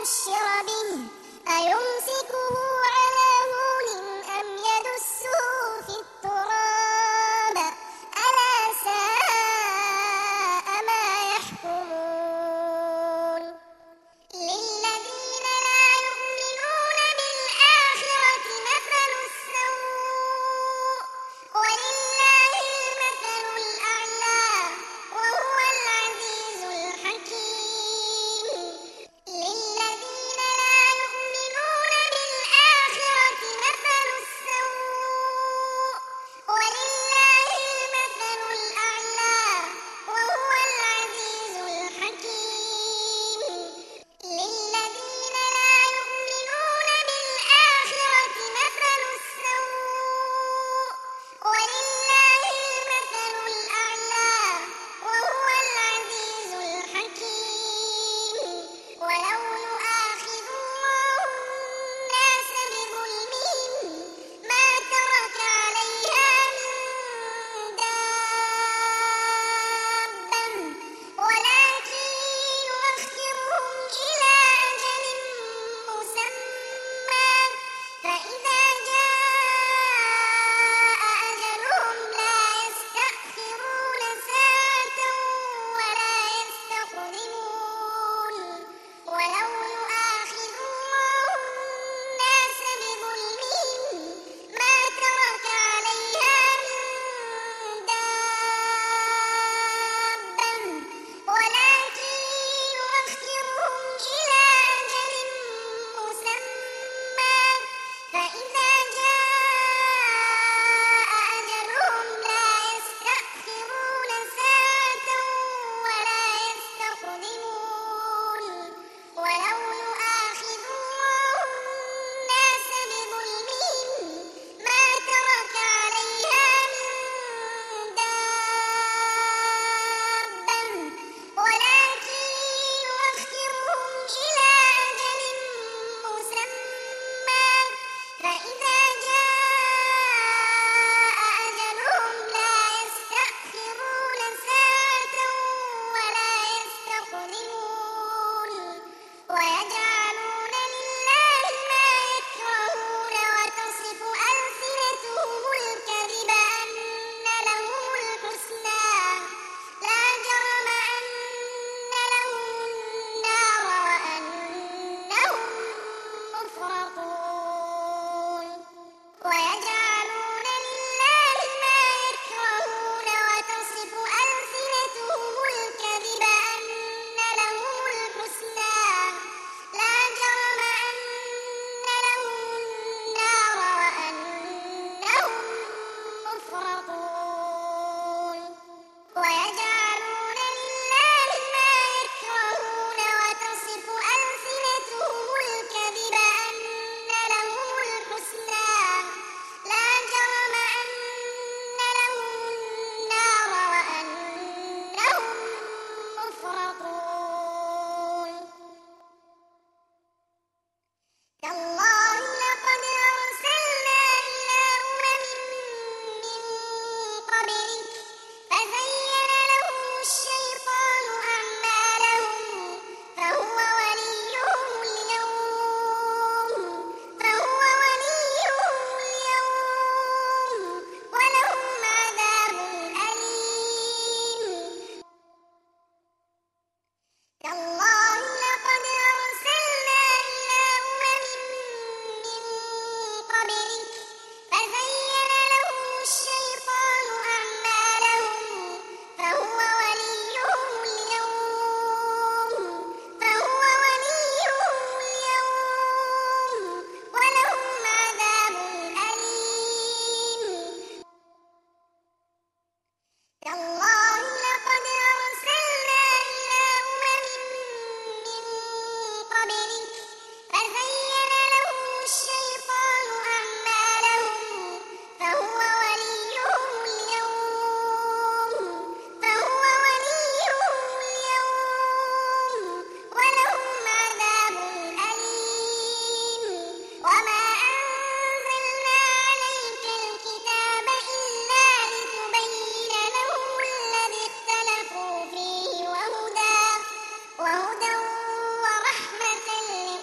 بشر به أيمسكه على هون أم يدسه في التراب ألا ساء ما يحكمون للذين لا يؤمنون بالآخرة مثل السوء ولله المثل الأعلى وهو العزيز الحكيم للذين لا يؤمنون بالآخرة مثل السوء ولله المثل الأعلى وهو العزيز الحكيم للذين لا يؤمنون بالآخرة مثل السوء ولله المثل الأعلى وهو العزيز الحكيم ولو يؤاخذ الله الناس بظلمهم ما ترك عليها من دابة ولكن يؤخرهم إلى أجل مسمى فإذا جاء أجلهم لا يستأخرون ساعة ولا يستقدمون ولو يؤاخذ الله الناس بظلمهم ما ترك عليها من دابة ولكن يؤخرهم إلى أجل مسمى فإذا جاء أجلهم لا يستأخرون ساعة ولا يستقدمون ولو يؤاخذ الله الناس بظلمهم ما ترك عليها من دابة ولكن يؤخرهم إلى أجل مسمى فإذا جاء أجلهم لا يستأخرون ساعة ولا يستقدمون ويجعلون لله ما يكرهون وتصف ألسنتهم الكذب أن لهم الحسنى لا جرم أن لهم النار وأنهم مفرطون ويجعلون لله ما يكرهون وتصف ألسنتهم الكذب أن لهم الحسنى لا جرم أن لهم النار وأنهم مفرطون ويجعلون لله ما يكرهون وتصف ألسنتهم الكذب أن لهم الحسنى لا جرم أن لهم النار وأنهم مفرطون تالله لقد أرسلنا إلى أمم من قبلك فزين لهم الشيطان أعمالهم فهو وليهم اليوم فهو وليهم اليوم ولهم عذاب أليم تالله لقد أرسلنا إلى أمم من قبلك فزين لهم الشيطان أعمالهم فهو وليهم اليوم فهو وليهم اليوم ولهم عذاب أليم تالله لقد أرسلنا إلى أمم من قبلك فزين لهم الشيطان أعمالهم فهو وليهم اليوم فهو وليهم اليوم ولهم عذاب أليم وما أنزلنا عليك الكتاب إلا لتبين لهم الذي اختلفوا فيه وهدى وهدى ورحمة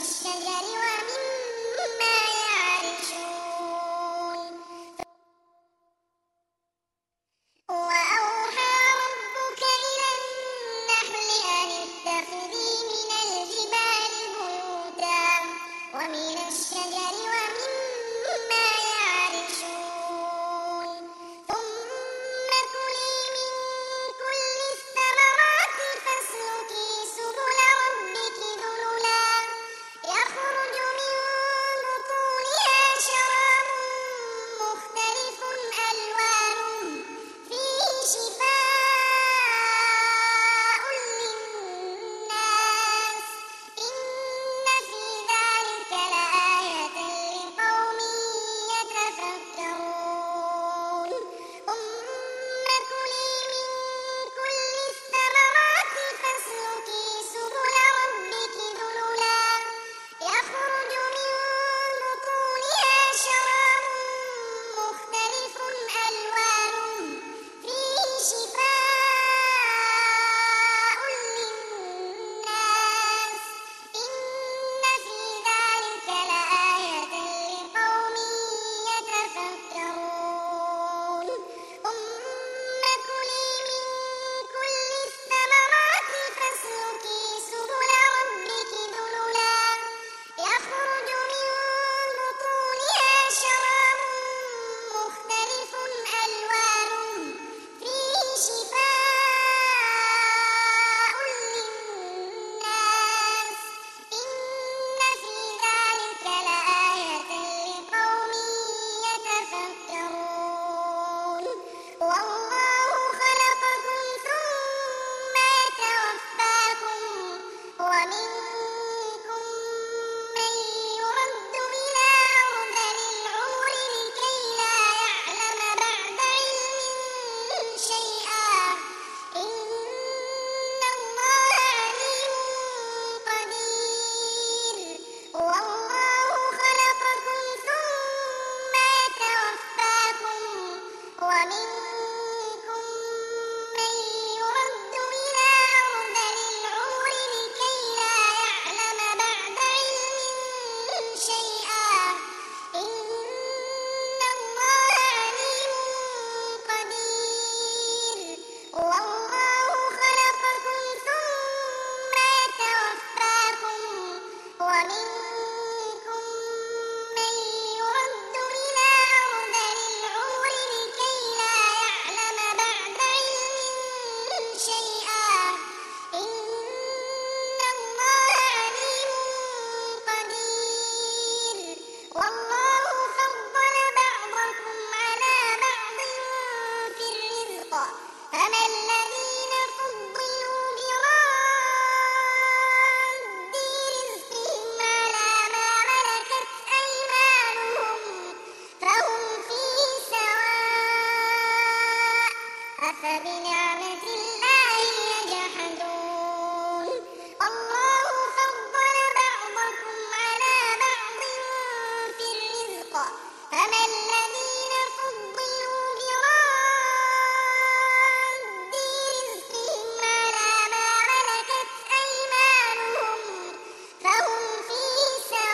الشجر ومما يعرشون وأوحى ربك إلى النحل أن اتخذي من الجبال بيوتا ومن الشجر ومما يعرشون ثم كلي من كل الثمرات فاسلكي سبل ربك ذللا يخرج من بطونها شراب مختلف ألوانه فيه شفاء للناس إن في ذلك لآية لقوم يتفكرون ثم كلي من كل الثمرات فاسلكي سبل ربك ذللا يخرج من بطونها شراب مختلف ألوانه فيه شفاء للناس إن في ذلك لآية لقوم يتفكرون ثم كلي من كل الثمرات فاسلكي سبل ربك ذللا يخرج من بطونها شراب مختلف ألوانه فيه شفاء للناس إن في ذلك لآية لقوم يتفكرون والله خلقكم ثم يتوفاكم ومنكم من يرد إلى أرذل العمر لكي لا يعلم بعد علم شيئا إن الله عليم قدير والله خلقكم ثم يتوفاكم ومنكم من يرد إلى أرذل العمر لكي لا يعلم بعد علم شيئا إن الله عليم قدير والله خلقكم ثم يتوفاكم ومنكم من يرد إلى أرذل العمر لكي لا يعلم بعد علم شيئا إن الله عليم قدير والله فضل بعضكم على بعض في الرزق فما الذين فضلوا براد رزقهم على ما ملكت أيمانهم فهم فيه سواء أفبنعمة الله يجحدون الله فضل بعضكم على بعض في الرزق فما الذين فضلوا براد رزقهم على ما ملكت أيمانهم فهم فيه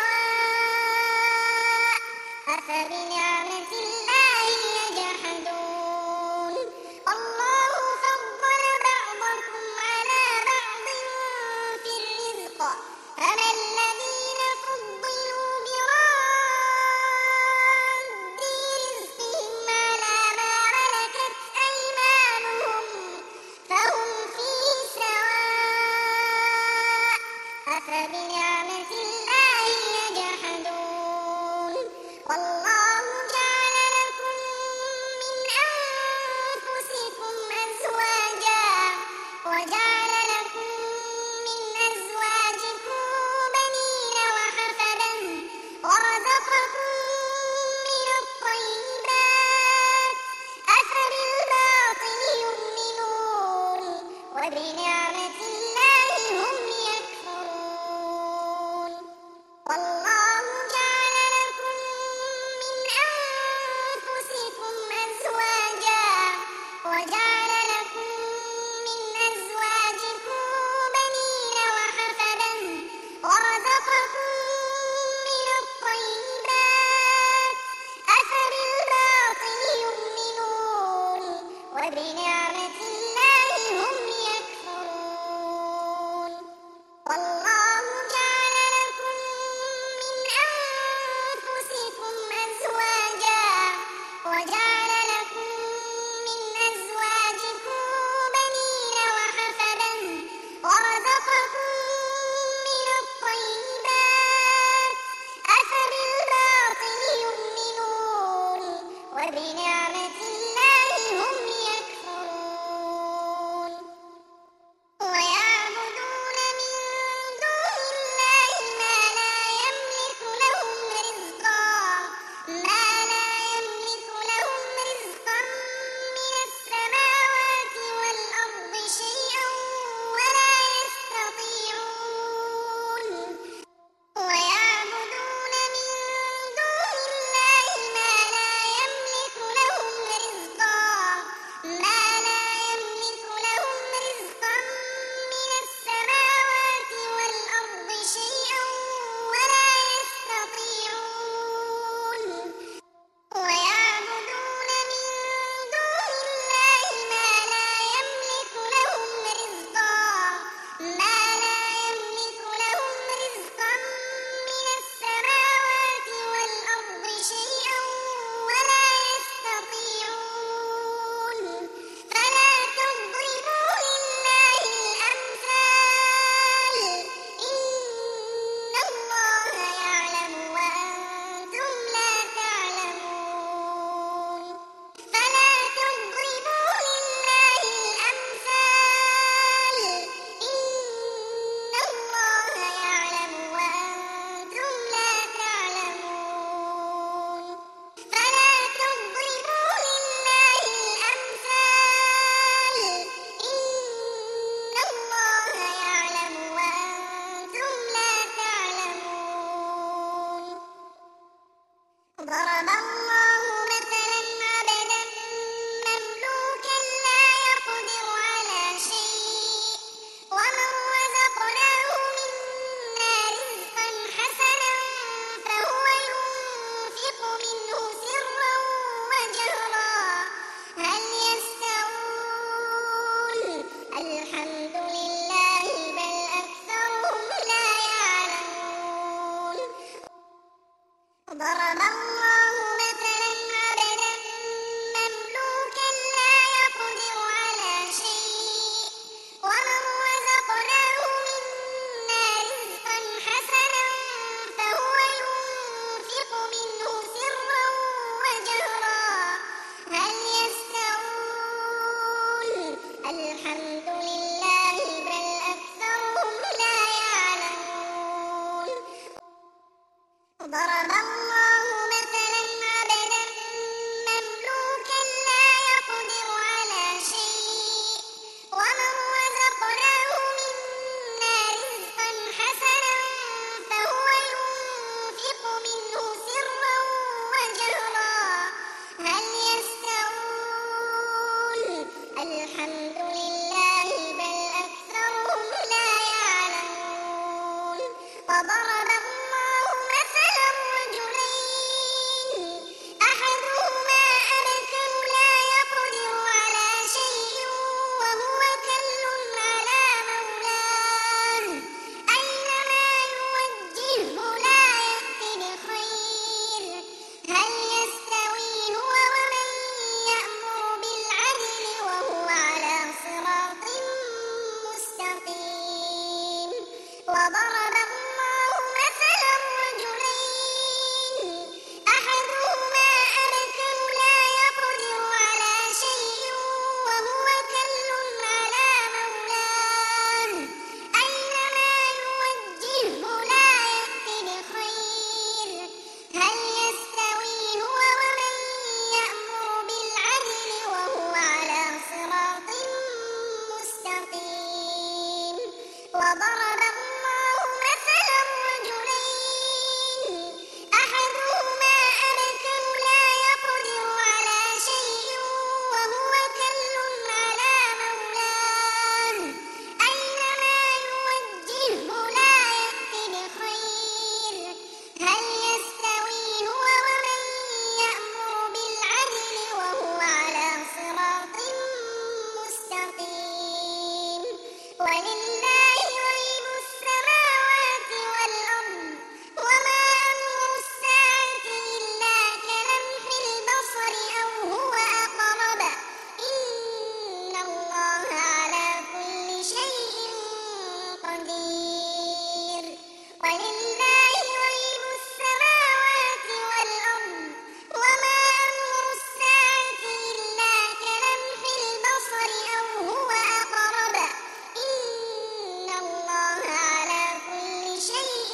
سواء أفبنعمة الله يجحدون الله فضل بعضكم على بعض في الرزق فما الذين فضلوا براد رزقهم على ما ملكت أيمانهم فهم فيه سواء أفبنعمة الله يجحدون والله جعل لكم من أنفسكم أزواجا وجعل لكم من أزواجكم بنين وحفدا ورزقكم من الطيبات أفبالباطل يؤمنون وبنعمة الله هم يكفرون ضرب الله مثلا عبدا مملوكا لا يقدر على شيء ومن رزقناه منا رزقا حسنا فهو ينفق منه سرا وجهرا هل يستوون الحمد لله بل أكثرهم لا يعلمون ضرب الله مثلا عبدا مملوكا لا يقدر على شيء ومن رزقناه منا رزقا حسنا فهو ينفق منه سرا وجهرا هل يستوون الحمد لله بل أكثرهم لا يعلمون ضرب الله مثلا عبدا مملوكا لا يقدر على شيء ومن رزقناه منا رزقا حسنا فهو ينفق منه سرا وجهرا هل يستوون الحمد لله بل أكثرهم لا يعلمون وضرب الله مثلا رجلين أحدهما أبكم لا يقدر على شيء وهو كل على مولاه أينما يوجهه لا يأتي بخير هل يستوي هو ومن يأمر بالعدل وهو على صراط مستقيم وضرب الله مثلا رجلين أحدهما أبكم لا يقدر على شيء وهو كل على مولاه أينما يوجهه لا يأتي بخير هل يستوي هو ومن يأمر بالعدل وهو على صراط مستقيم وضرب الله مثلا رجلين أحدهما أبكم لا يقدر على شيء وهو كل على مولاه أينما يوجهه لا يأتي بخير هل يستوي هو ومن يأمر بالعدل وهو على صراط مستقيم ولله غيب السماوات والأرض وما أمر الساعة إلا كلمح البصر أو هو أقرب إن الله على كل شيء قدير ولله غيب السماوات والأرض وما أمر الساعة إلا كلمح البصر أو هو أقرب إن الله على كل شيء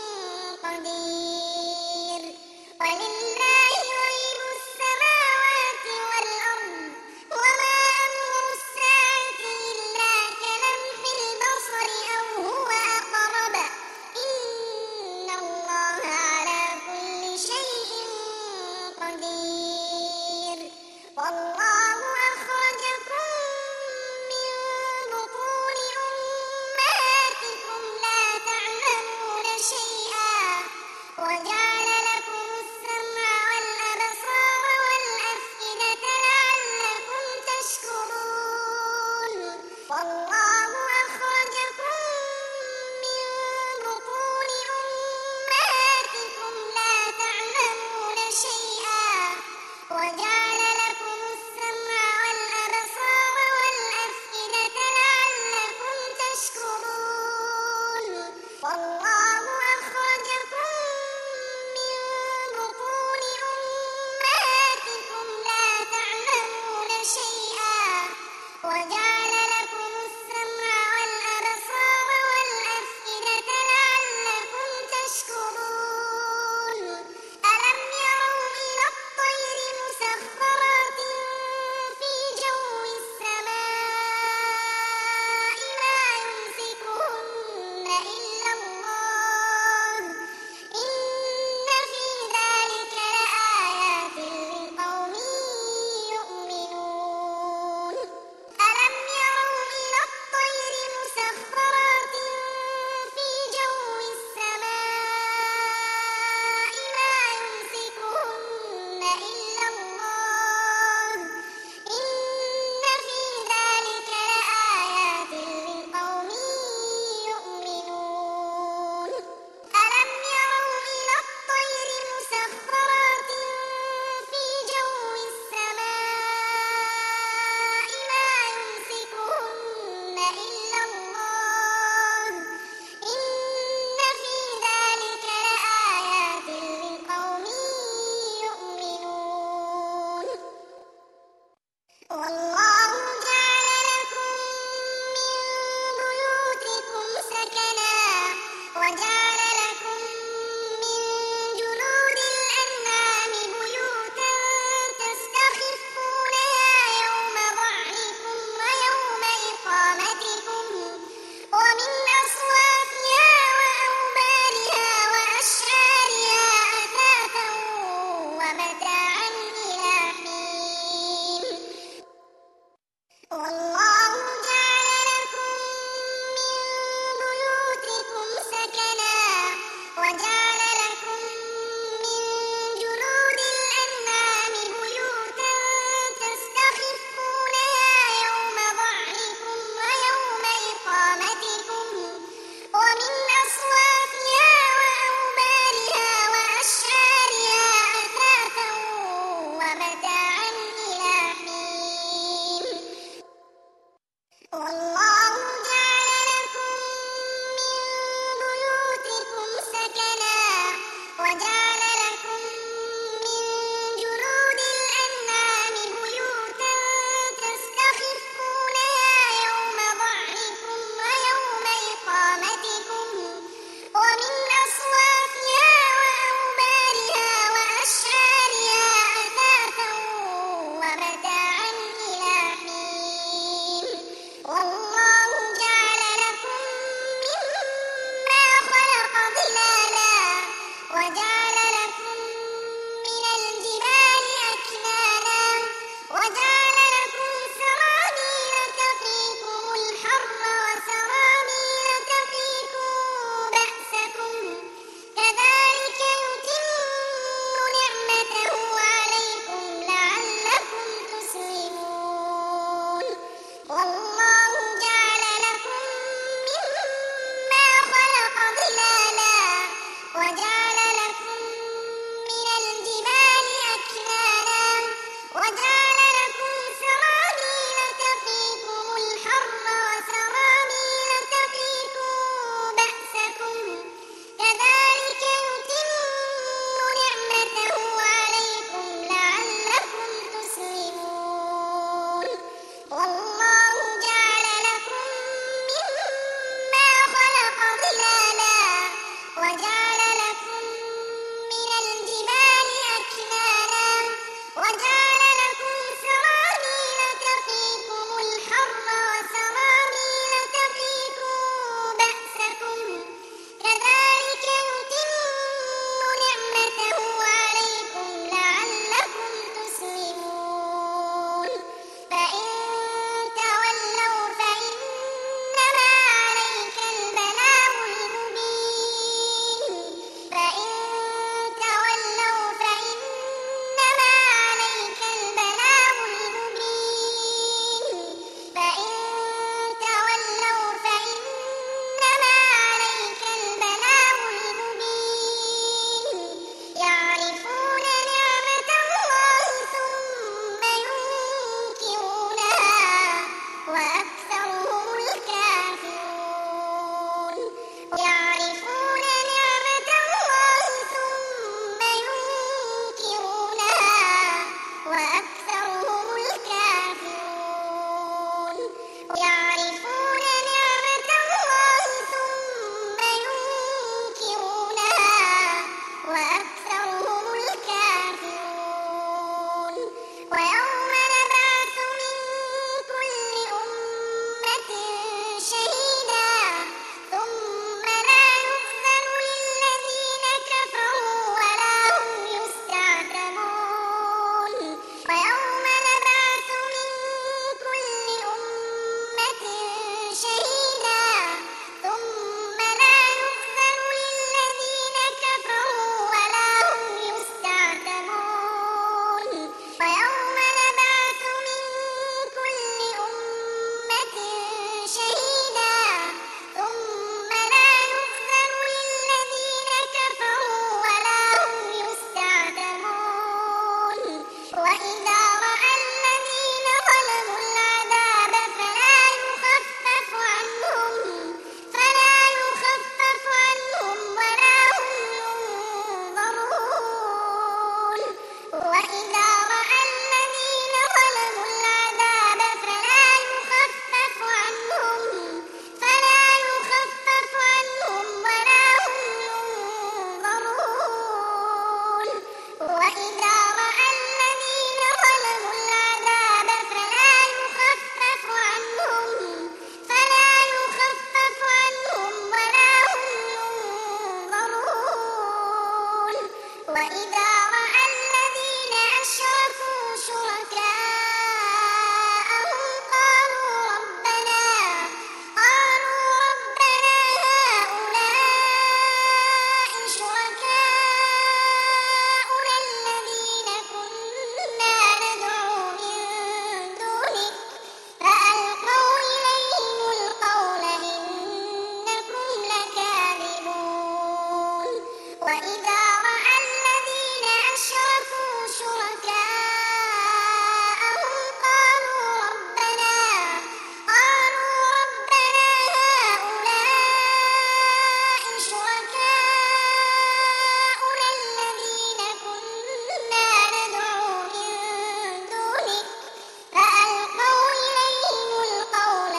قدير ولله غيب السماوات والأرض وما أمر الساعة إلا كلمح البصر أو هو أقرب إن الله على كل شيء قدير والله أخرجكم من بطون أمهاتكم لا تعلمون شيئا وجعل لكم السمع والأبصار والأفئدة لعلكم تشكرون والله أخرجكم من بطون أمهاتكم لا تعلمون شيئا وجعل لكم السمع والأبصار والأفئدة لعلكم تشكرون والله أخرجكم وإذا رأى الذين أشركوا شركاءهم قالوا ربنا قالوا ربنا هؤلاء شركاؤنا الذين كنا ندعو من دونك فألقوا إليهم القول إنكم لكاذبون وإذا رأى الذين أشركوا شركاءهم قالوا ربنا قالوا ربنا هؤلاء شركاؤنا الذين كنا ندعو من دونك فألقوا إليهم القول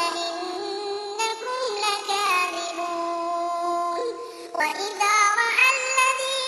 إنكم لكاذبون وإذا رأى الذين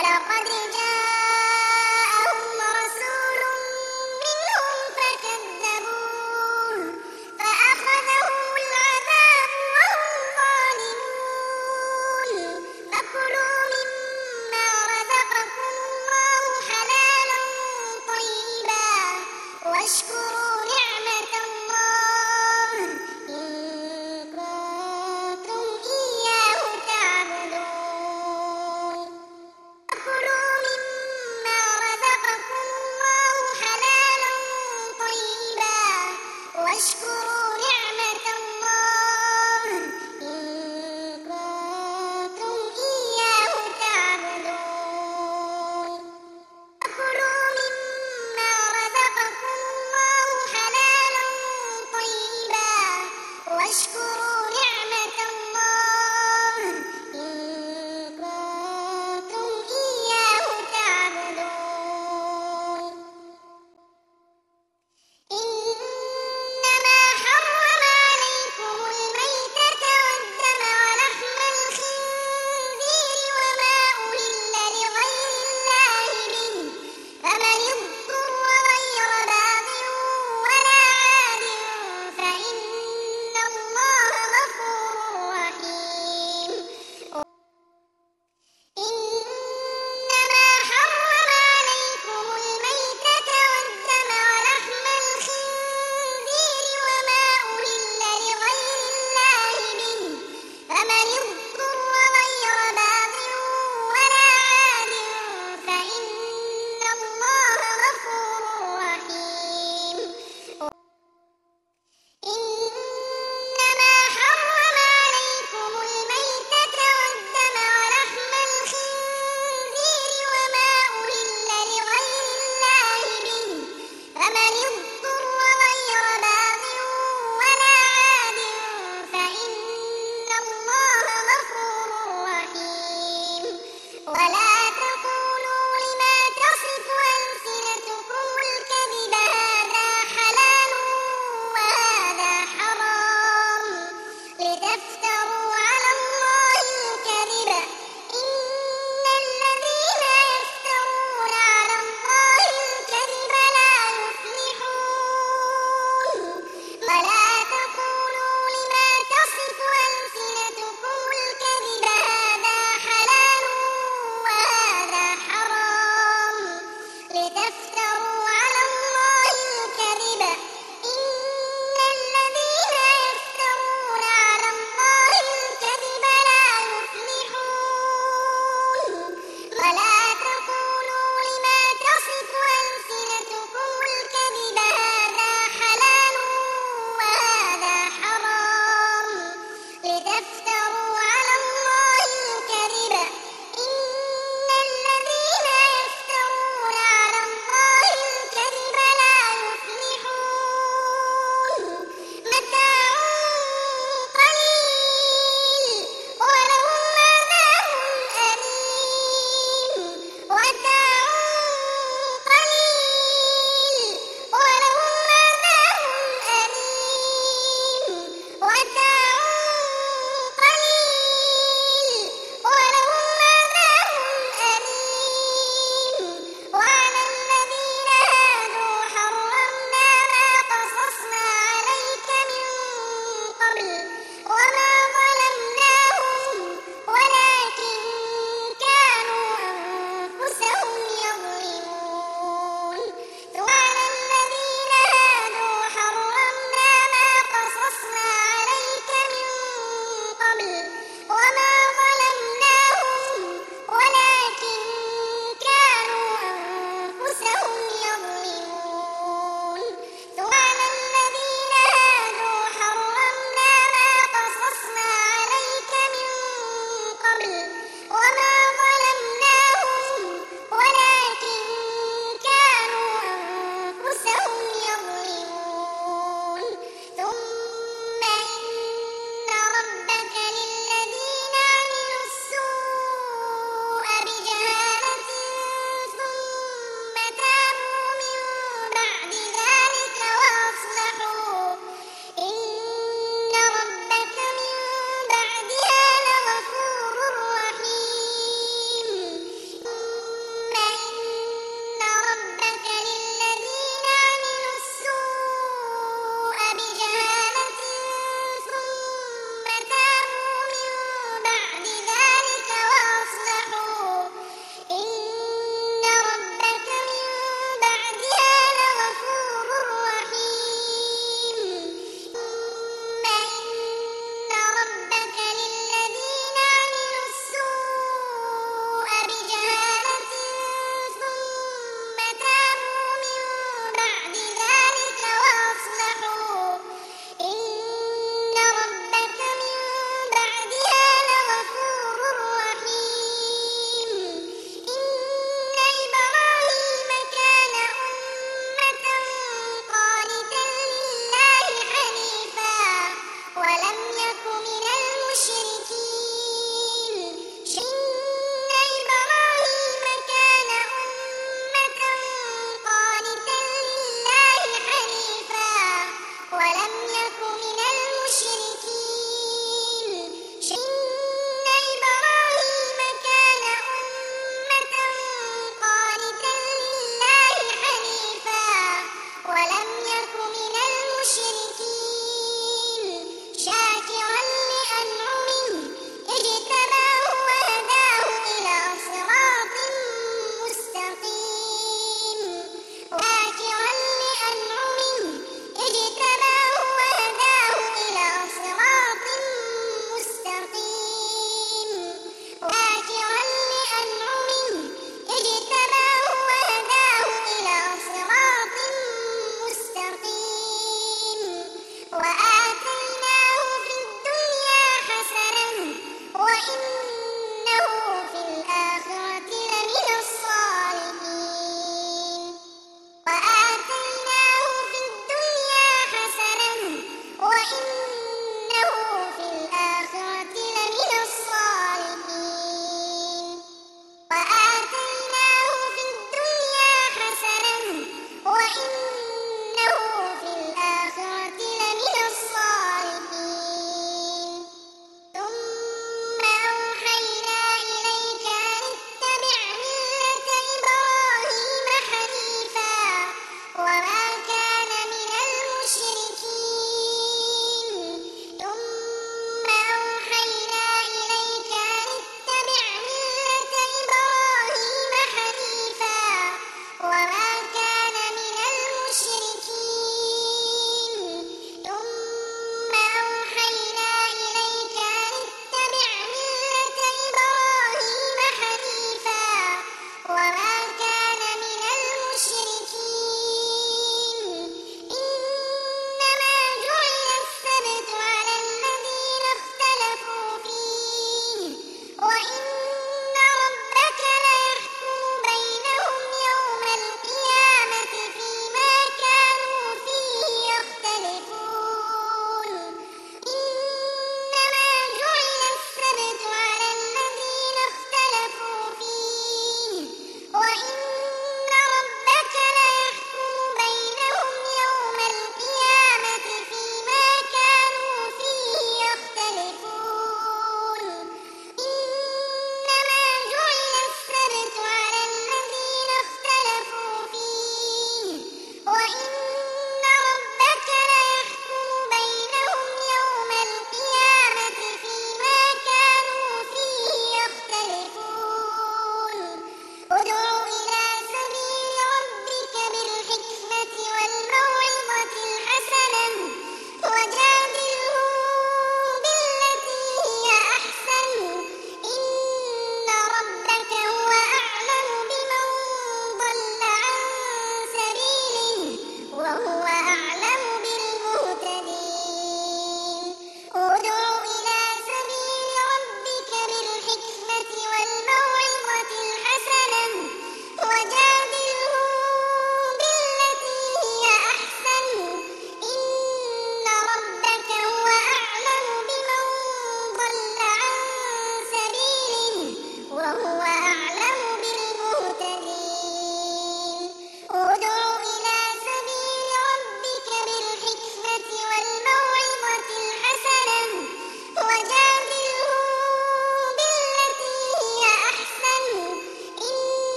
ولقد جاءهم رسول منهم فكذبوه فأخذهم العذاب وهم ظالمون فكلوا مما رزقكم الله حلالا طيبا واشكروا نعمة الله إن كنتم إياه تعبدون فكلوا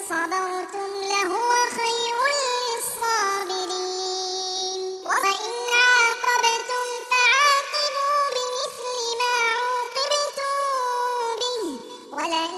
صبرتم لهو خير للصابرين وإن عاقبتم فعاقبوا بمثل ما عوقبتم به ولئن